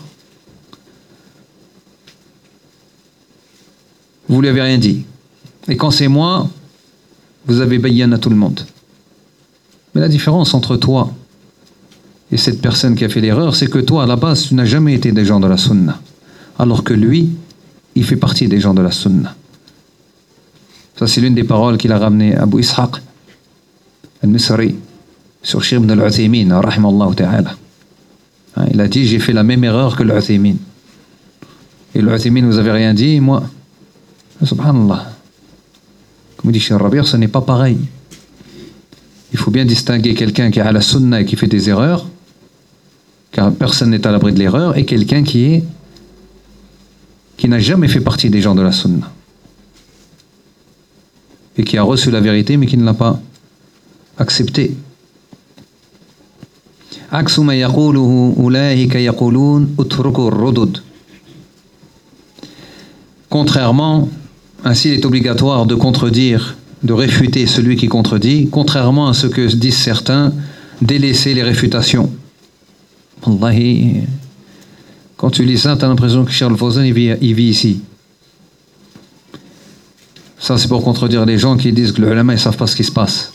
vous lui avez rien dit. Et quand c'est moi, vous avez bayyan à tout le monde. Mais la différence entre toi et cette personne qui a fait l'erreur, c'est que toi, à la base, tu n'as jamais été des gens de la sunna. Alors que lui, il fait partie des gens de la sunna. Ça, c'est l'une des paroles qu'il a ramené à Abu Ishaq al-Misri sur Cheikh ibn al-Uthaymin, rahimallahu ta'ala. Il a dit, j'ai fait la même erreur que l'Uthaymin. Et l'Uthaymin, vous avez rien dit, moi, subhanallah. Comme dit Cheikh Rabi', ce n'est pas pareil. Il faut bien distinguer quelqu'un qui est à la sunna et qui fait des erreurs, car personne n'est à l'abri de l'erreur, et quelqu'un qui est qui n'a jamais fait partie des gens de la sunna et qui a reçu la vérité mais qui ne l'a pas acceptée. عكس ما يقوله أولئك يقولون اتركوا الردود. Contrairement, ainsi il est obligatoire de contredire de réfuter celui qui contredit, contrairement à ce que disent certains, délaisser les réfutations. Wallahi, quand tu lis ça, tu as l'impression que Cheikh Al-Fawzan, il vit, il vit ici. Ça, c'est pour contredire les gens qui disent que les ulama, ils ne savent pas ce qui se passe.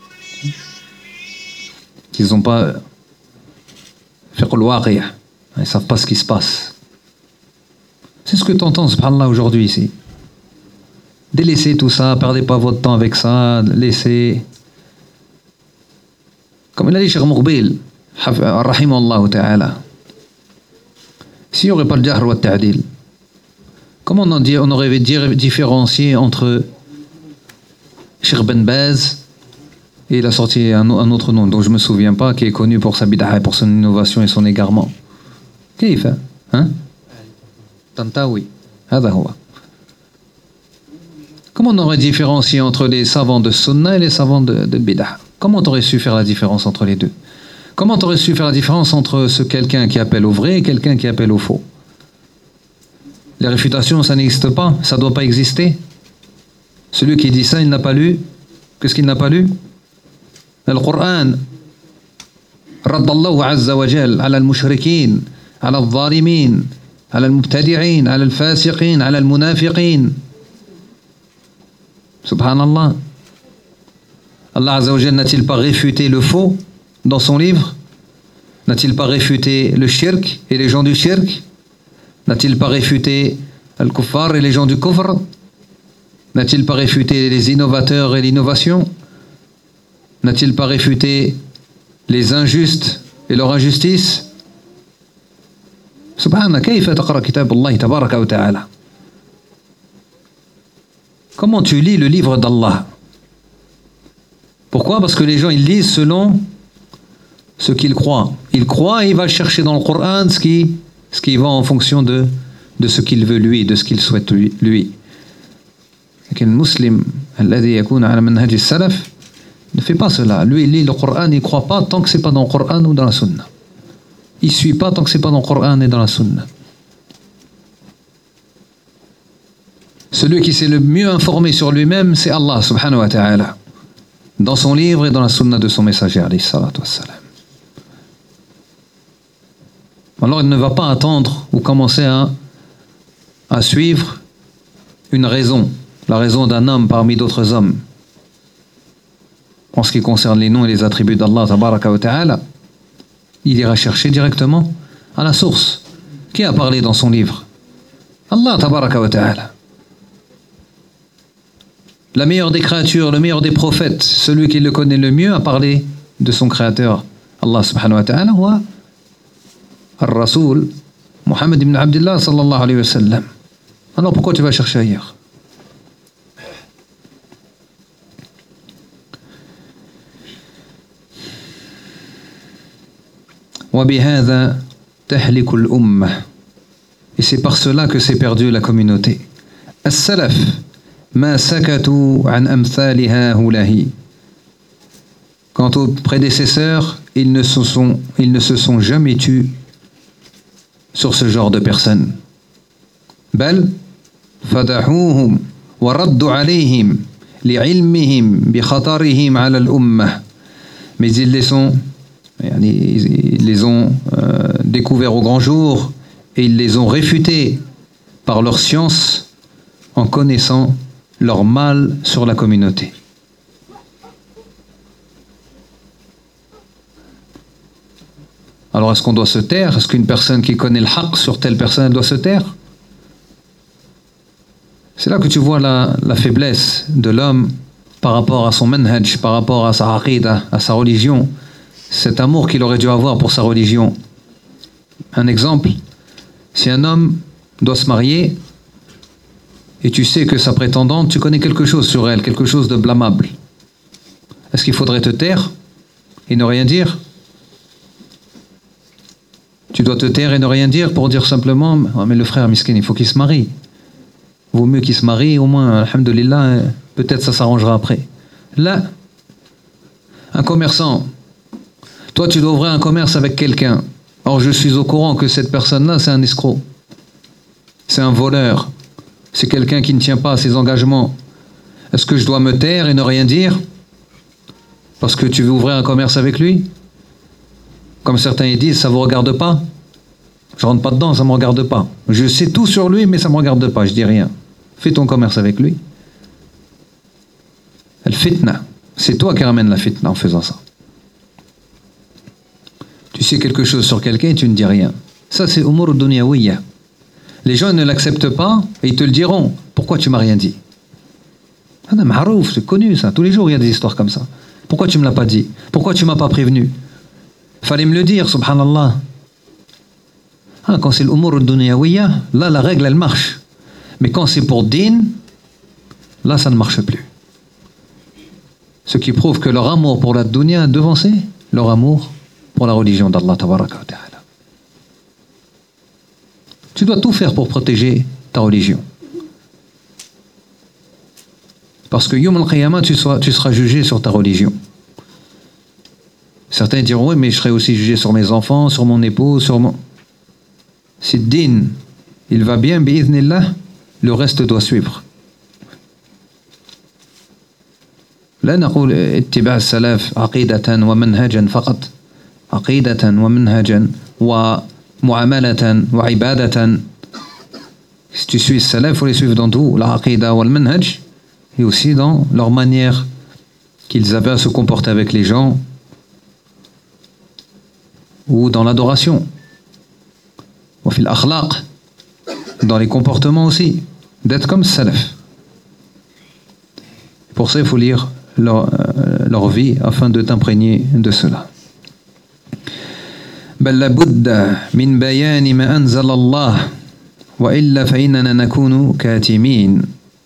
Qu'ils n'ont pas... Ils ne savent pas ce qui se passe. C'est ce que tu entends, subhanallah, aujourd'hui ici. Délaissez tout ça, perdez pas votre temps avec ça, laissez... Comme il a dit Cheikh Mourbil, rahimahullah ta'ala, s'il n'y aurait pas le jahr wa ta'dil, comment on, dit, on aurait différencié entre Cheikh Ben Baz et il a sorti un, un autre nom dont je ne me souviens pas, qui est connu pour sa bid'a, pour son innovation et son égarement. Qu'est-ce qu'il fait? Hein? Tantawi. Hada huwa. Comment on aurait différencié entre les savants de Sunna et les savants de, de Bid'ah? Comment tu aurais su faire la différence entre les deux? Comment tu aurais su faire la différence entre ce quelqu'un qui appelle au vrai et quelqu'un qui appelle au faux? Les réfutations, ça n'existe pas, ça ne doit pas exister. Celui qui dit ça, il n'a pas lu. Qu'est-ce qu'il n'a pas lu? Le Coran. رد الله عز وجل على المشركين على الظالمين على المبتدعين على الفاسقين على المنافقين. Subhanallah. Allah Azza wa Jal n'a-t-il pas réfuté le faux dans son livre? N'a-t-il pas réfuté le shirk et les gens du shirk? N'a-t-il pas réfuté al-kuffar et les gens du kufr? N'a-t-il pas réfuté les innovateurs et l'innovation? N'a-t-il pas réfuté les injustes et leur injustice? Subhanallah, kayfa taqra kitab Allah tabaraka wa ta'ala. Comment tu lis le livre d'Allah? Pourquoi? Parce que les gens, ils lisent selon ce qu'ils croient. Ils croient et ils vont chercher dans le Coran ce qui, ce qui va en fonction de, de ce qu'il veut lui, de ce qu'il souhaite lui. lui. Le musulman, الذي يكون على منهج السلف, ne fait pas cela. Lui, il lit le Coran, il ne croit pas tant que ce n'est pas dans le Coran ou dans la Sunna. Il ne suit pas tant que ce n'est pas dans le Coran et dans la Sunna. Celui qui s'est le mieux informé sur lui-même, c'est Allah subhanahu wa ta'ala, dans son livre et dans la sunna de son messager alayhi salatu wassalam. Alors il ne va pas attendre ou commencer à, à suivre une raison, la raison d'un homme parmi d'autres hommes. En ce qui concerne les noms et les attributs d'Allah tabaraka wa ta'ala, il ira chercher directement à la source. Qui a parlé dans son livre? Allah tabaraka wa ta'ala. La meilleure des créatures, le meilleur des prophètes, celui qui le connaît le mieux a parlé de son créateur, Allah subhanahu wa ta'ala, wa al-Rasoul, Muhammad ibn Abdullah sallallahu alayhi wa sallam. Alors pourquoi tu vas chercher ailleurs? وبهذا تهلك الأمة. Et c'est par cela que s'est perdue la communauté. As-salaf ma sakatu an amthaliha hulahi. Quant aux prédécesseurs, ils ne se sont, ils ne se sont jamais tus sur ce genre de personnes. Bal fadahuhum wa raddu alayhim li'ilmihim bi khatarihim ala al-ummah. Mais ils les ont, ils les ont euh, découverts au grand jour et ils les ont réfutés par leur science en connaissant leur mal sur la communauté. Alors est-ce qu'on doit se taire? Est-ce qu'une personne qui connaît le haqq sur telle personne, elle doit se taire? C'est là que tu vois la, la faiblesse de l'homme par rapport à son manhaj, par rapport à sa aqidah, à sa religion, cet amour qu'il aurait dû avoir pour sa religion. Un exemple, si un homme doit se marier et tu sais que sa prétendante, tu connais quelque chose sur elle, quelque chose de blâmable, est-ce qu'il faudrait te taire et ne rien dire? Tu dois te taire et ne rien dire pour dire simplement oh, mais le frère miskin, il faut qu'il se marie. Vaut mieux qu'il se marie, au moins, alhamdoulilah, peut-être ça s'arrangera après. Là, un commerçant, toi tu dois ouvrir un commerce avec quelqu'un. Or je suis au courant que cette personne-là, c'est un escroc. C'est un voleur. C'est quelqu'un qui ne tient pas à ses engagements. Est-ce que je dois me taire et ne rien dire parce que tu veux ouvrir un commerce avec lui? Comme certains ils disent, ça ne vous regarde pas. Je ne rentre pas dedans, ça ne me regarde pas. Je sais tout sur lui, mais ça ne me regarde pas, je dis rien. Fais ton commerce avec lui. El fitna, c'est toi qui ramènes la fitna en faisant ça. Tu sais quelque chose sur quelqu'un et tu ne dis rien. Ça, c'est umur dunyawiya. Les gens ne l'acceptent pas et ils te le diront. Pourquoi tu m'as rien dit? C'est connu ça. Tous les jours, il y a des histoires comme ça. Pourquoi tu ne me l'as pas dit? Pourquoi tu ne m'as pas prévenu? Fallait me le dire, subhanallah. Ah, quand c'est l'umur dunyawiya, là, la règle, elle marche. Mais quand c'est pour din, là, ça ne marche plus. Ce qui prouve que leur amour pour la dunya a devancé leur amour pour la religion d'Allah tabaraka wa ta'ala. Tu dois tout faire pour protéger ta religion. Parce que Yom al-Qiyamah, tu, tu seras jugé sur ta religion. Certains diront, oui, mais je serai aussi jugé sur mes enfants, sur mon épouse, sur mon... Si le din, il va bien, bi'idhnillah, le reste doit suivre. لا نقول اتباع السلف عقيدة ومنهجا فقط عقيدة ومنهجا ومعاملة وعبادة. Si tu suis le salaf, il faut les suivre dans tout, la aqida ou le manhaj, et aussi dans leur manière qu'ils avaient à se comporter avec les gens ou dans l'adoration. Ou fil akhlaq, dans les comportements aussi, d'être comme salaf. Pour ça, il faut lire leur, euh, leur vie afin de t'imprégner de cela. بل لابد من بيان ما أنزل الله وإلا فإننا نكون كاتمين.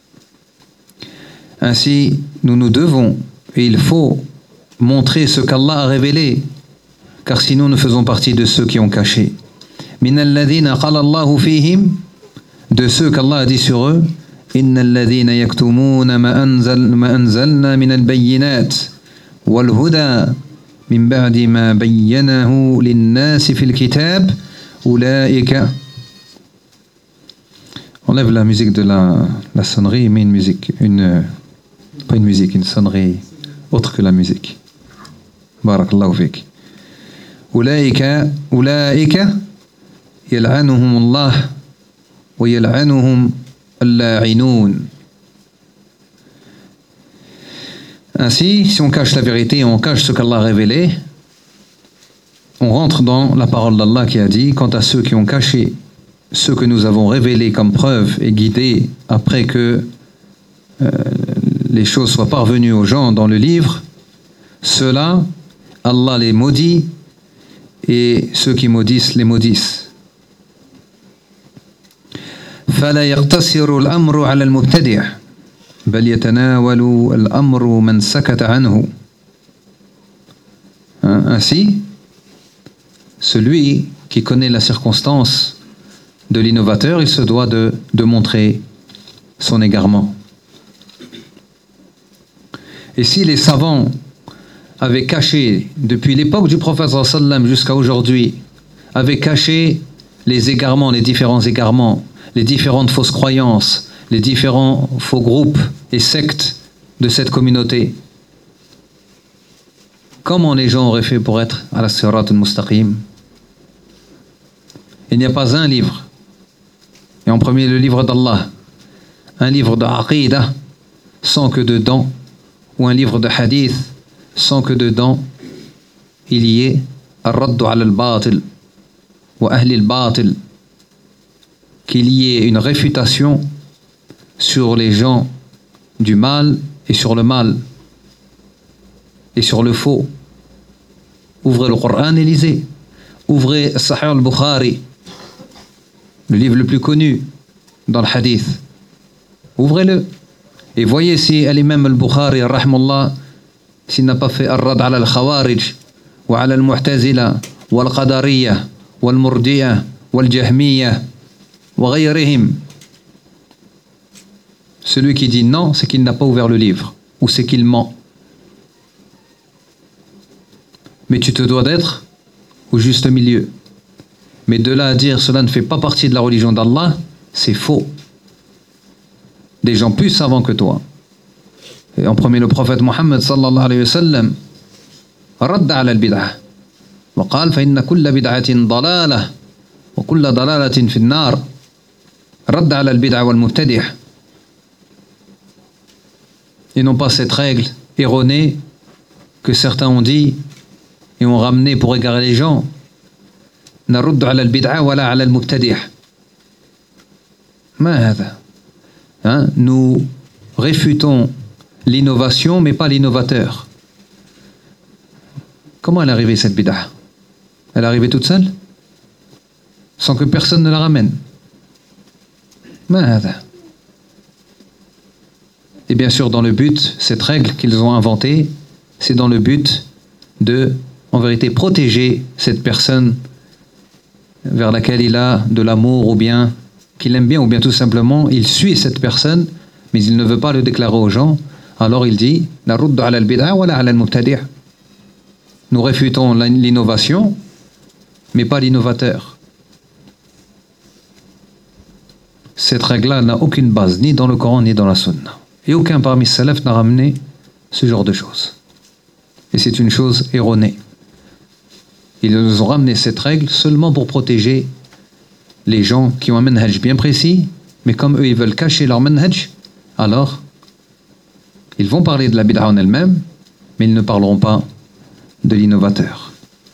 Ainsi, nous nous devons et il faut montrer ce qu'Allah a révélé, car sinon nous faisons partie de ceux qui ont caché. من الذين قال الله فيهم, de ceux qu'Allah a dit sur eux, إن الذين يكتمون ما أنزل ما أنزلنا من البينات والهدى من بعد ما بينه للناس في الكتاب أولئك. Enlève la musique de la, la sonnerie, mais une musique, une, pas une musique, une sonnerie autre que la musique. Barakallahu fik. أولئك أولئك يلعنهم الله ويلعنهم اللاعنون. Ainsi, si on cache la vérité et on cache ce qu'Allah a révélé, on rentre dans la parole d'Allah qui a dit: quant à ceux qui ont caché ce que nous avons révélé comme preuve et guidé après que euh, les choses soient parvenues aux gens dans le livre, ceux-là, Allah les maudit et ceux qui maudissent les maudissent. فلا يقتصر الأمر على المبتدع بل يتناول الأمر من سكت عنه. Ainsi, celui qui connaît la circonstance de l'innovateur, il se doit de, de montrer son égarement. Et si les savants avaient caché, depuis l'époque du prophète sallallahu alayhi wa sallam jusqu'à aujourd'hui, avaient caché les égarements, les différents égarements, les différentes fausses croyances, les différents faux groupes et sectes de cette communauté, comment les gens auraient fait pour être à la sirat al-mustaqim? Il n'y a pas un livre, et en premier le livre d'Allah, un livre de aqidah sans que dedans, ou un livre de hadith sans que dedans il y ait al-raddu ala al-batil wa ahli al-batil, qu'il y ait une réfutation sur les gens du mal et sur le mal et sur le faux. Ouvrez le Coran et lisez. Ouvrez Sahih al-Bukhari, le livre le plus connu dans le hadith. Ouvrez-le et voyez si l'imam al-Bukhari, rahmallah, s'il n'a pas fait ar-rad ala al-khawarij wa ala al-mu'tazila wa al-qadariyya wa al-murdiya wa al-jahmiyya wa ghayrihim. Celui qui dit non, c'est qu'il n'a pas ouvert le livre, ou c'est qu'il ment. Mais tu te dois d'être au juste milieu. Mais de là à dire cela ne fait pas partie de la religion d'Allah, c'est faux. Des gens plus savants que toi, Et en premier, le prophète Mohammed sallallahu alayhi wa sallam رد على البدعة وقال فإن كل بدعة ضلالة وكل ضلالة في النار. رد على البدعة والمبتدع. Et non pas cette règle erronée que certains ont dit et ont ramené pour égarer les gens. نرد على البدعة ولا على المبتدع. ما هذا؟ Hein? Nous réfutons l'innovation mais pas l'innovateur. Comment elle est arrivée cette bid'a? Elle est arrivée toute seule? Sans que personne ne la ramène. ما هذا? Et bien sûr, dans le but, cette règle qu'ils ont inventée, c'est dans le but de, en vérité, protéger cette personne vers laquelle il a de l'amour ou bien qu'il aime bien, ou bien tout simplement, il suit cette personne, mais il ne veut pas le déclarer aux gens. Alors il dit, نرد على البدعة ولا على المبتدع. Nous réfutons l'innovation, mais pas l'innovateur. Cette règle-là n'a aucune base, ni dans le Coran, ni dans la Sunna. Et aucun parmi les salafs n'a ramené ce genre de choses. Et c'est une chose erronée. Ils nous ont ramené cette règle seulement pour protéger les gens qui ont un manhaj bien précis, mais comme eux, ils veulent cacher leur manhaj, alors, ils vont parler de la bid'a en elle-même, mais ils ne parleront pas de l'innovateur.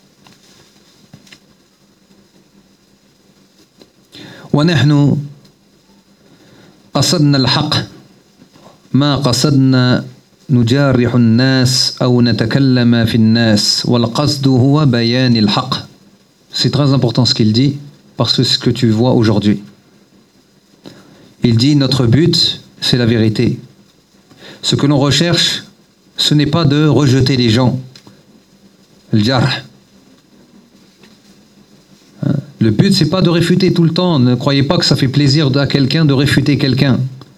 ونحن قصدنا الحق ما قصدنا نجارح الناس أو نتكلم في الناس والقصد هو بيان الحق. C'est très important ce qu'il dit parce que c'est ce que tu vois aujourd'hui. Il dit notre but c'est la vérité. Ce que l'on recherche ce n'est pas de rejeter les gens. الجرح. Le but c'est pas de réfuter tout le temps. Ne croyez pas que ça fait plaisir à quelqu'un de réfuter quelqu'un.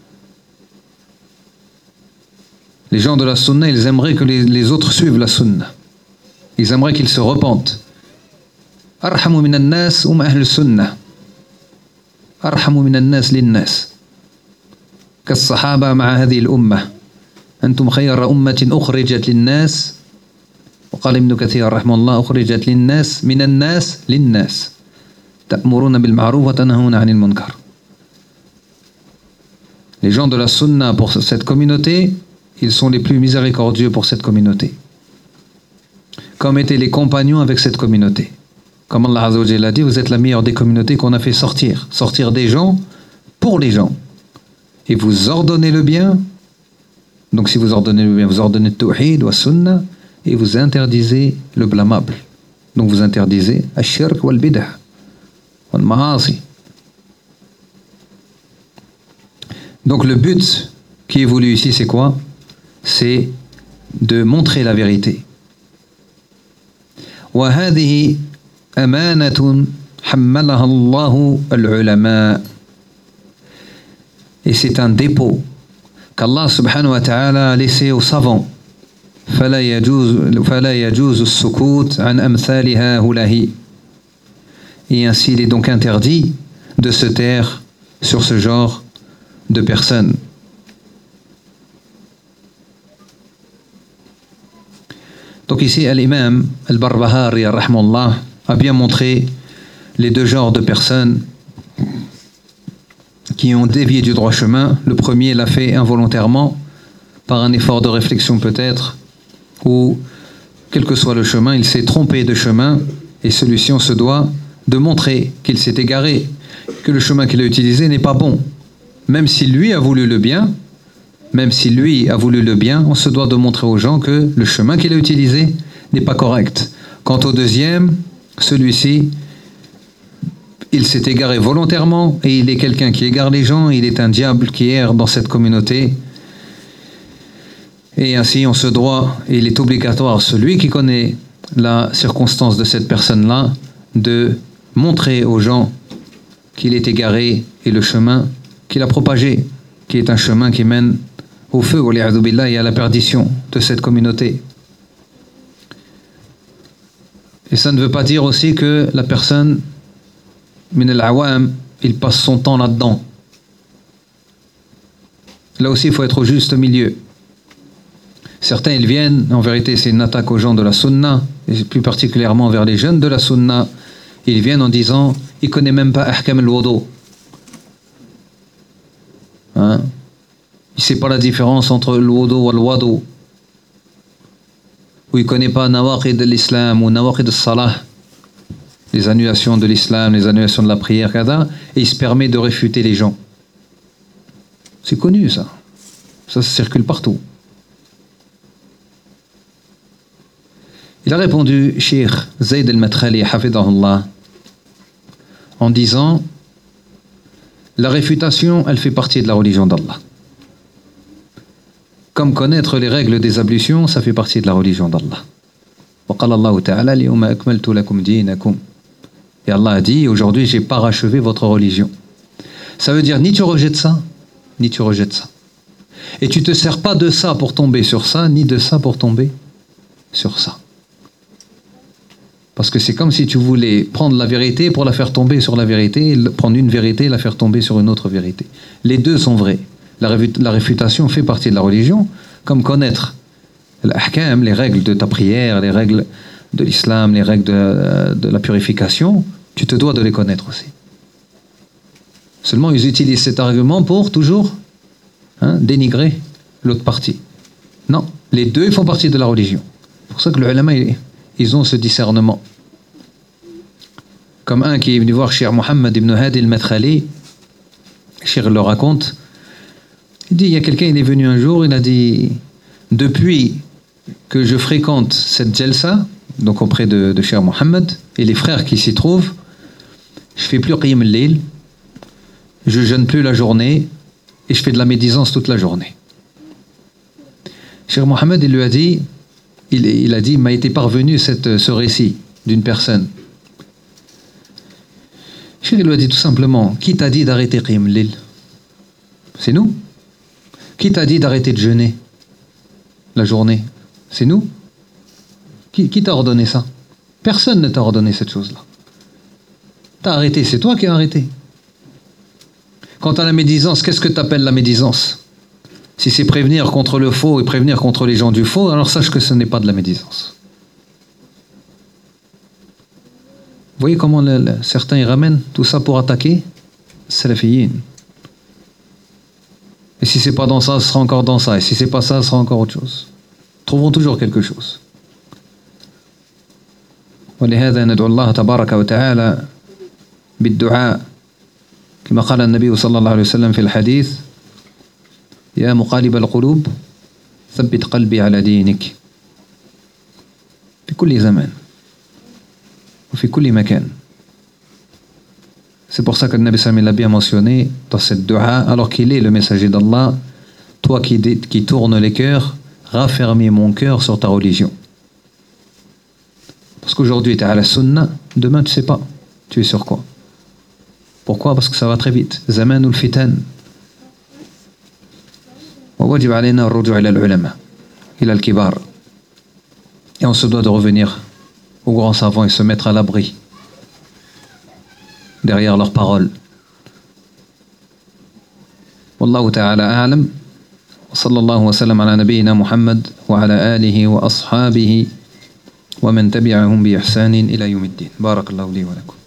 Les gens de la sunna, ils aimeraient que les, les autres suivent la sunna. Ils aimeraient qu'ils se repentent. أرحم من الناس هم أهل السنة. أرحم من الناس للناس. كالصحابة مع هذه الأمة. أنتم خير أمة أخرجت للناس. وقال ابن كثير رحمه الله أخرجت للناس من الناس للناس. تأمرون بالمعروف وتنهون عن المنكر. Les gens de la sunna pour cette communauté, ils sont les plus miséricordieux pour cette communauté. Comme étaient les compagnons avec cette communauté. Comme Allah Azza wa Jalla a dit, vous êtes la meilleure des communautés qu'on a fait sortir. Sortir des gens pour les gens. Et vous ordonnez le bien. Donc si vous ordonnez le bien, vous ordonnez le tawhid wa sunna. Et vous interdisez le blâmable. Donc vous interdisez al-shirk wal bid'ah wal ma'asi. Donc le but qui est voulu ici, c'est quoi? C'est de montrer la vérité. وهذه أمانة حملها الله العلماء. Et c'est un dépôt qu'Allah subhanahu wa ta'ala a laissé aux savants. فلا يجوز فلا يجوز السكوت عن أمثال هؤلاء. Et ainsi il est donc interdit de se taire sur ce genre de personnes. Donc ici, l'imam al-Barbahari rahimahullah a bien montré les deux genres de personnes qui ont dévié du droit chemin. Le premier l'a fait involontairement, par un effort de réflexion peut-être, ou quel que soit le chemin, il s'est trompé de chemin, et celui-ci on se doit de montrer qu'il s'est égaré, que le chemin qu'il a utilisé n'est pas bon. Même si lui a voulu le bien, Même si lui a voulu le bien, on se doit de montrer aux gens que le chemin qu'il a utilisé n'est pas correct. Quant au deuxième, celui-ci, il s'est égaré volontairement et il est quelqu'un qui égare les gens, il est un diable qui erre dans cette communauté. Et ainsi, on se doit, et il est obligatoire, celui qui connaît la circonstance de cette personne-là, de montrer aux gens qu'il est égaré et le chemin qu'il a propagé, qui est un chemin qui mène au feu, et à la perdition de cette communauté. Et ça ne veut pas dire aussi que la personne, min al-awam, il passe son temps là-dedans. Là aussi, il faut être au juste milieu. Certains, ils viennent, en vérité, c'est une attaque aux gens de la sunna, et plus particulièrement vers les jeunes de la sunna. Ils viennent en disant, ils ne connaissent même pas ahkam al-wudu. Hein? Il ne sait pas la différence entre le wudu et le wadu. Ou il ne connaît pas nawaqid de l'islam ou nawaqid de salah, les annulations de l'islam, les annulations de la prière, kada, et il se permet de réfuter les gens. C'est connu ça. Ça, ça circule partout. Il a répondu, Cheikh Zayd al-Madkhali, hafidahullah, en disant, la réfutation, elle fait partie de la religion d'Allah. Comme connaître les règles des ablutions, ça fait partie de la religion d'Allah. وقال الله تعالى اليوم أكملت لكم دينكم. Et Allah a dit, aujourd'hui j'ai parachevé votre religion. Ça veut dire, ni tu rejettes ça, ni tu rejettes ça. Et tu ne te sers pas de ça pour tomber sur ça, ni de ça pour tomber sur ça. Parce que c'est comme si tu voulais prendre la vérité pour la faire tomber sur la vérité, et prendre une vérité et la faire tomber sur une autre vérité. Les deux sont vrais. La, la réfutation fait partie de la religion, comme connaître l'ahkam, les règles de ta prière, les règles de l'islam, les règles de, de la purification, tu te dois de les connaître aussi. Seulement, ils utilisent cet argument pour toujours hein, dénigrer l'autre partie. Non, les deux font partie de la religion. C'est pour ça que les ulama, ils ont ce discernement. Comme un qui est venu voir Cheikh Mohammed ibn Hadi al-Madkhali, Cheikh le raconte, il dit, il y a quelqu'un, il est venu un jour, il a dit, depuis que je fréquente cette jalsa, donc auprès de, de Cheikh Mohammed, et les frères qui s'y trouvent, je fais plus qiyam al-layl, je jeûne plus la journée, et je fais de la médisance toute la journée. Cheikh Mohammed, il lui a dit, il, il a dit, il m'a été parvenu cette, ce récit d'une personne. Cheikh lui a dit tout simplement, qui t'a dit d'arrêter qiyam al-layl? C'est nous. Qui t'a dit d'arrêter de jeûner la journée? C'est nous. Qui, qui t'a ordonné ça? Personne ne t'a ordonné cette chose-là. T'as arrêté, c'est toi qui as arrêté. Quant à la médisance, qu'est-ce que t'appelles la médisance? Si c'est prévenir contre le faux et prévenir contre les gens du faux, alors sache que ce n'est pas de la médisance. Vous voyez comment le, le, certains y ramènent tout ça pour attaquer Salafiyin. Et si c'est pas dans ça, ce sera encore dans ça. Et si c'est pas ça, ce sera encore autre chose. Trouvons toujours quelque chose. ولهذا ندعو الله تبارك وتعالى بالدعاء كما قال النبي صلى الله عليه وسلم في الحديث يا مقالب القلوب ثبت قلبي على دينك في كل زمان وفي كل مكان. C'est pour ça que le Nabi Sallam l'a bien mentionné dans cette dua, alors qu'il est le messager d'Allah, toi qui, qui tournes les cœurs, raffermis mon cœur sur ta religion. Parce qu'aujourd'hui tu es à la sunna, demain tu sais pas, tu es sur quoi? Pourquoi? Parce que ça va très vite. Zamanul fitan. وواجب علينا الرجوع إلى العلماء إلى الكبار. Et on se doit de revenir aux grands savants et se mettre à l'abri derrière leurs paroles. والله تعالى أعلم وصلى الله وسلم على نبينا محمد وعلى آله وأصحابه ومن تبعهم بإحسان إلى يوم الدين. بارك الله لي ولكم.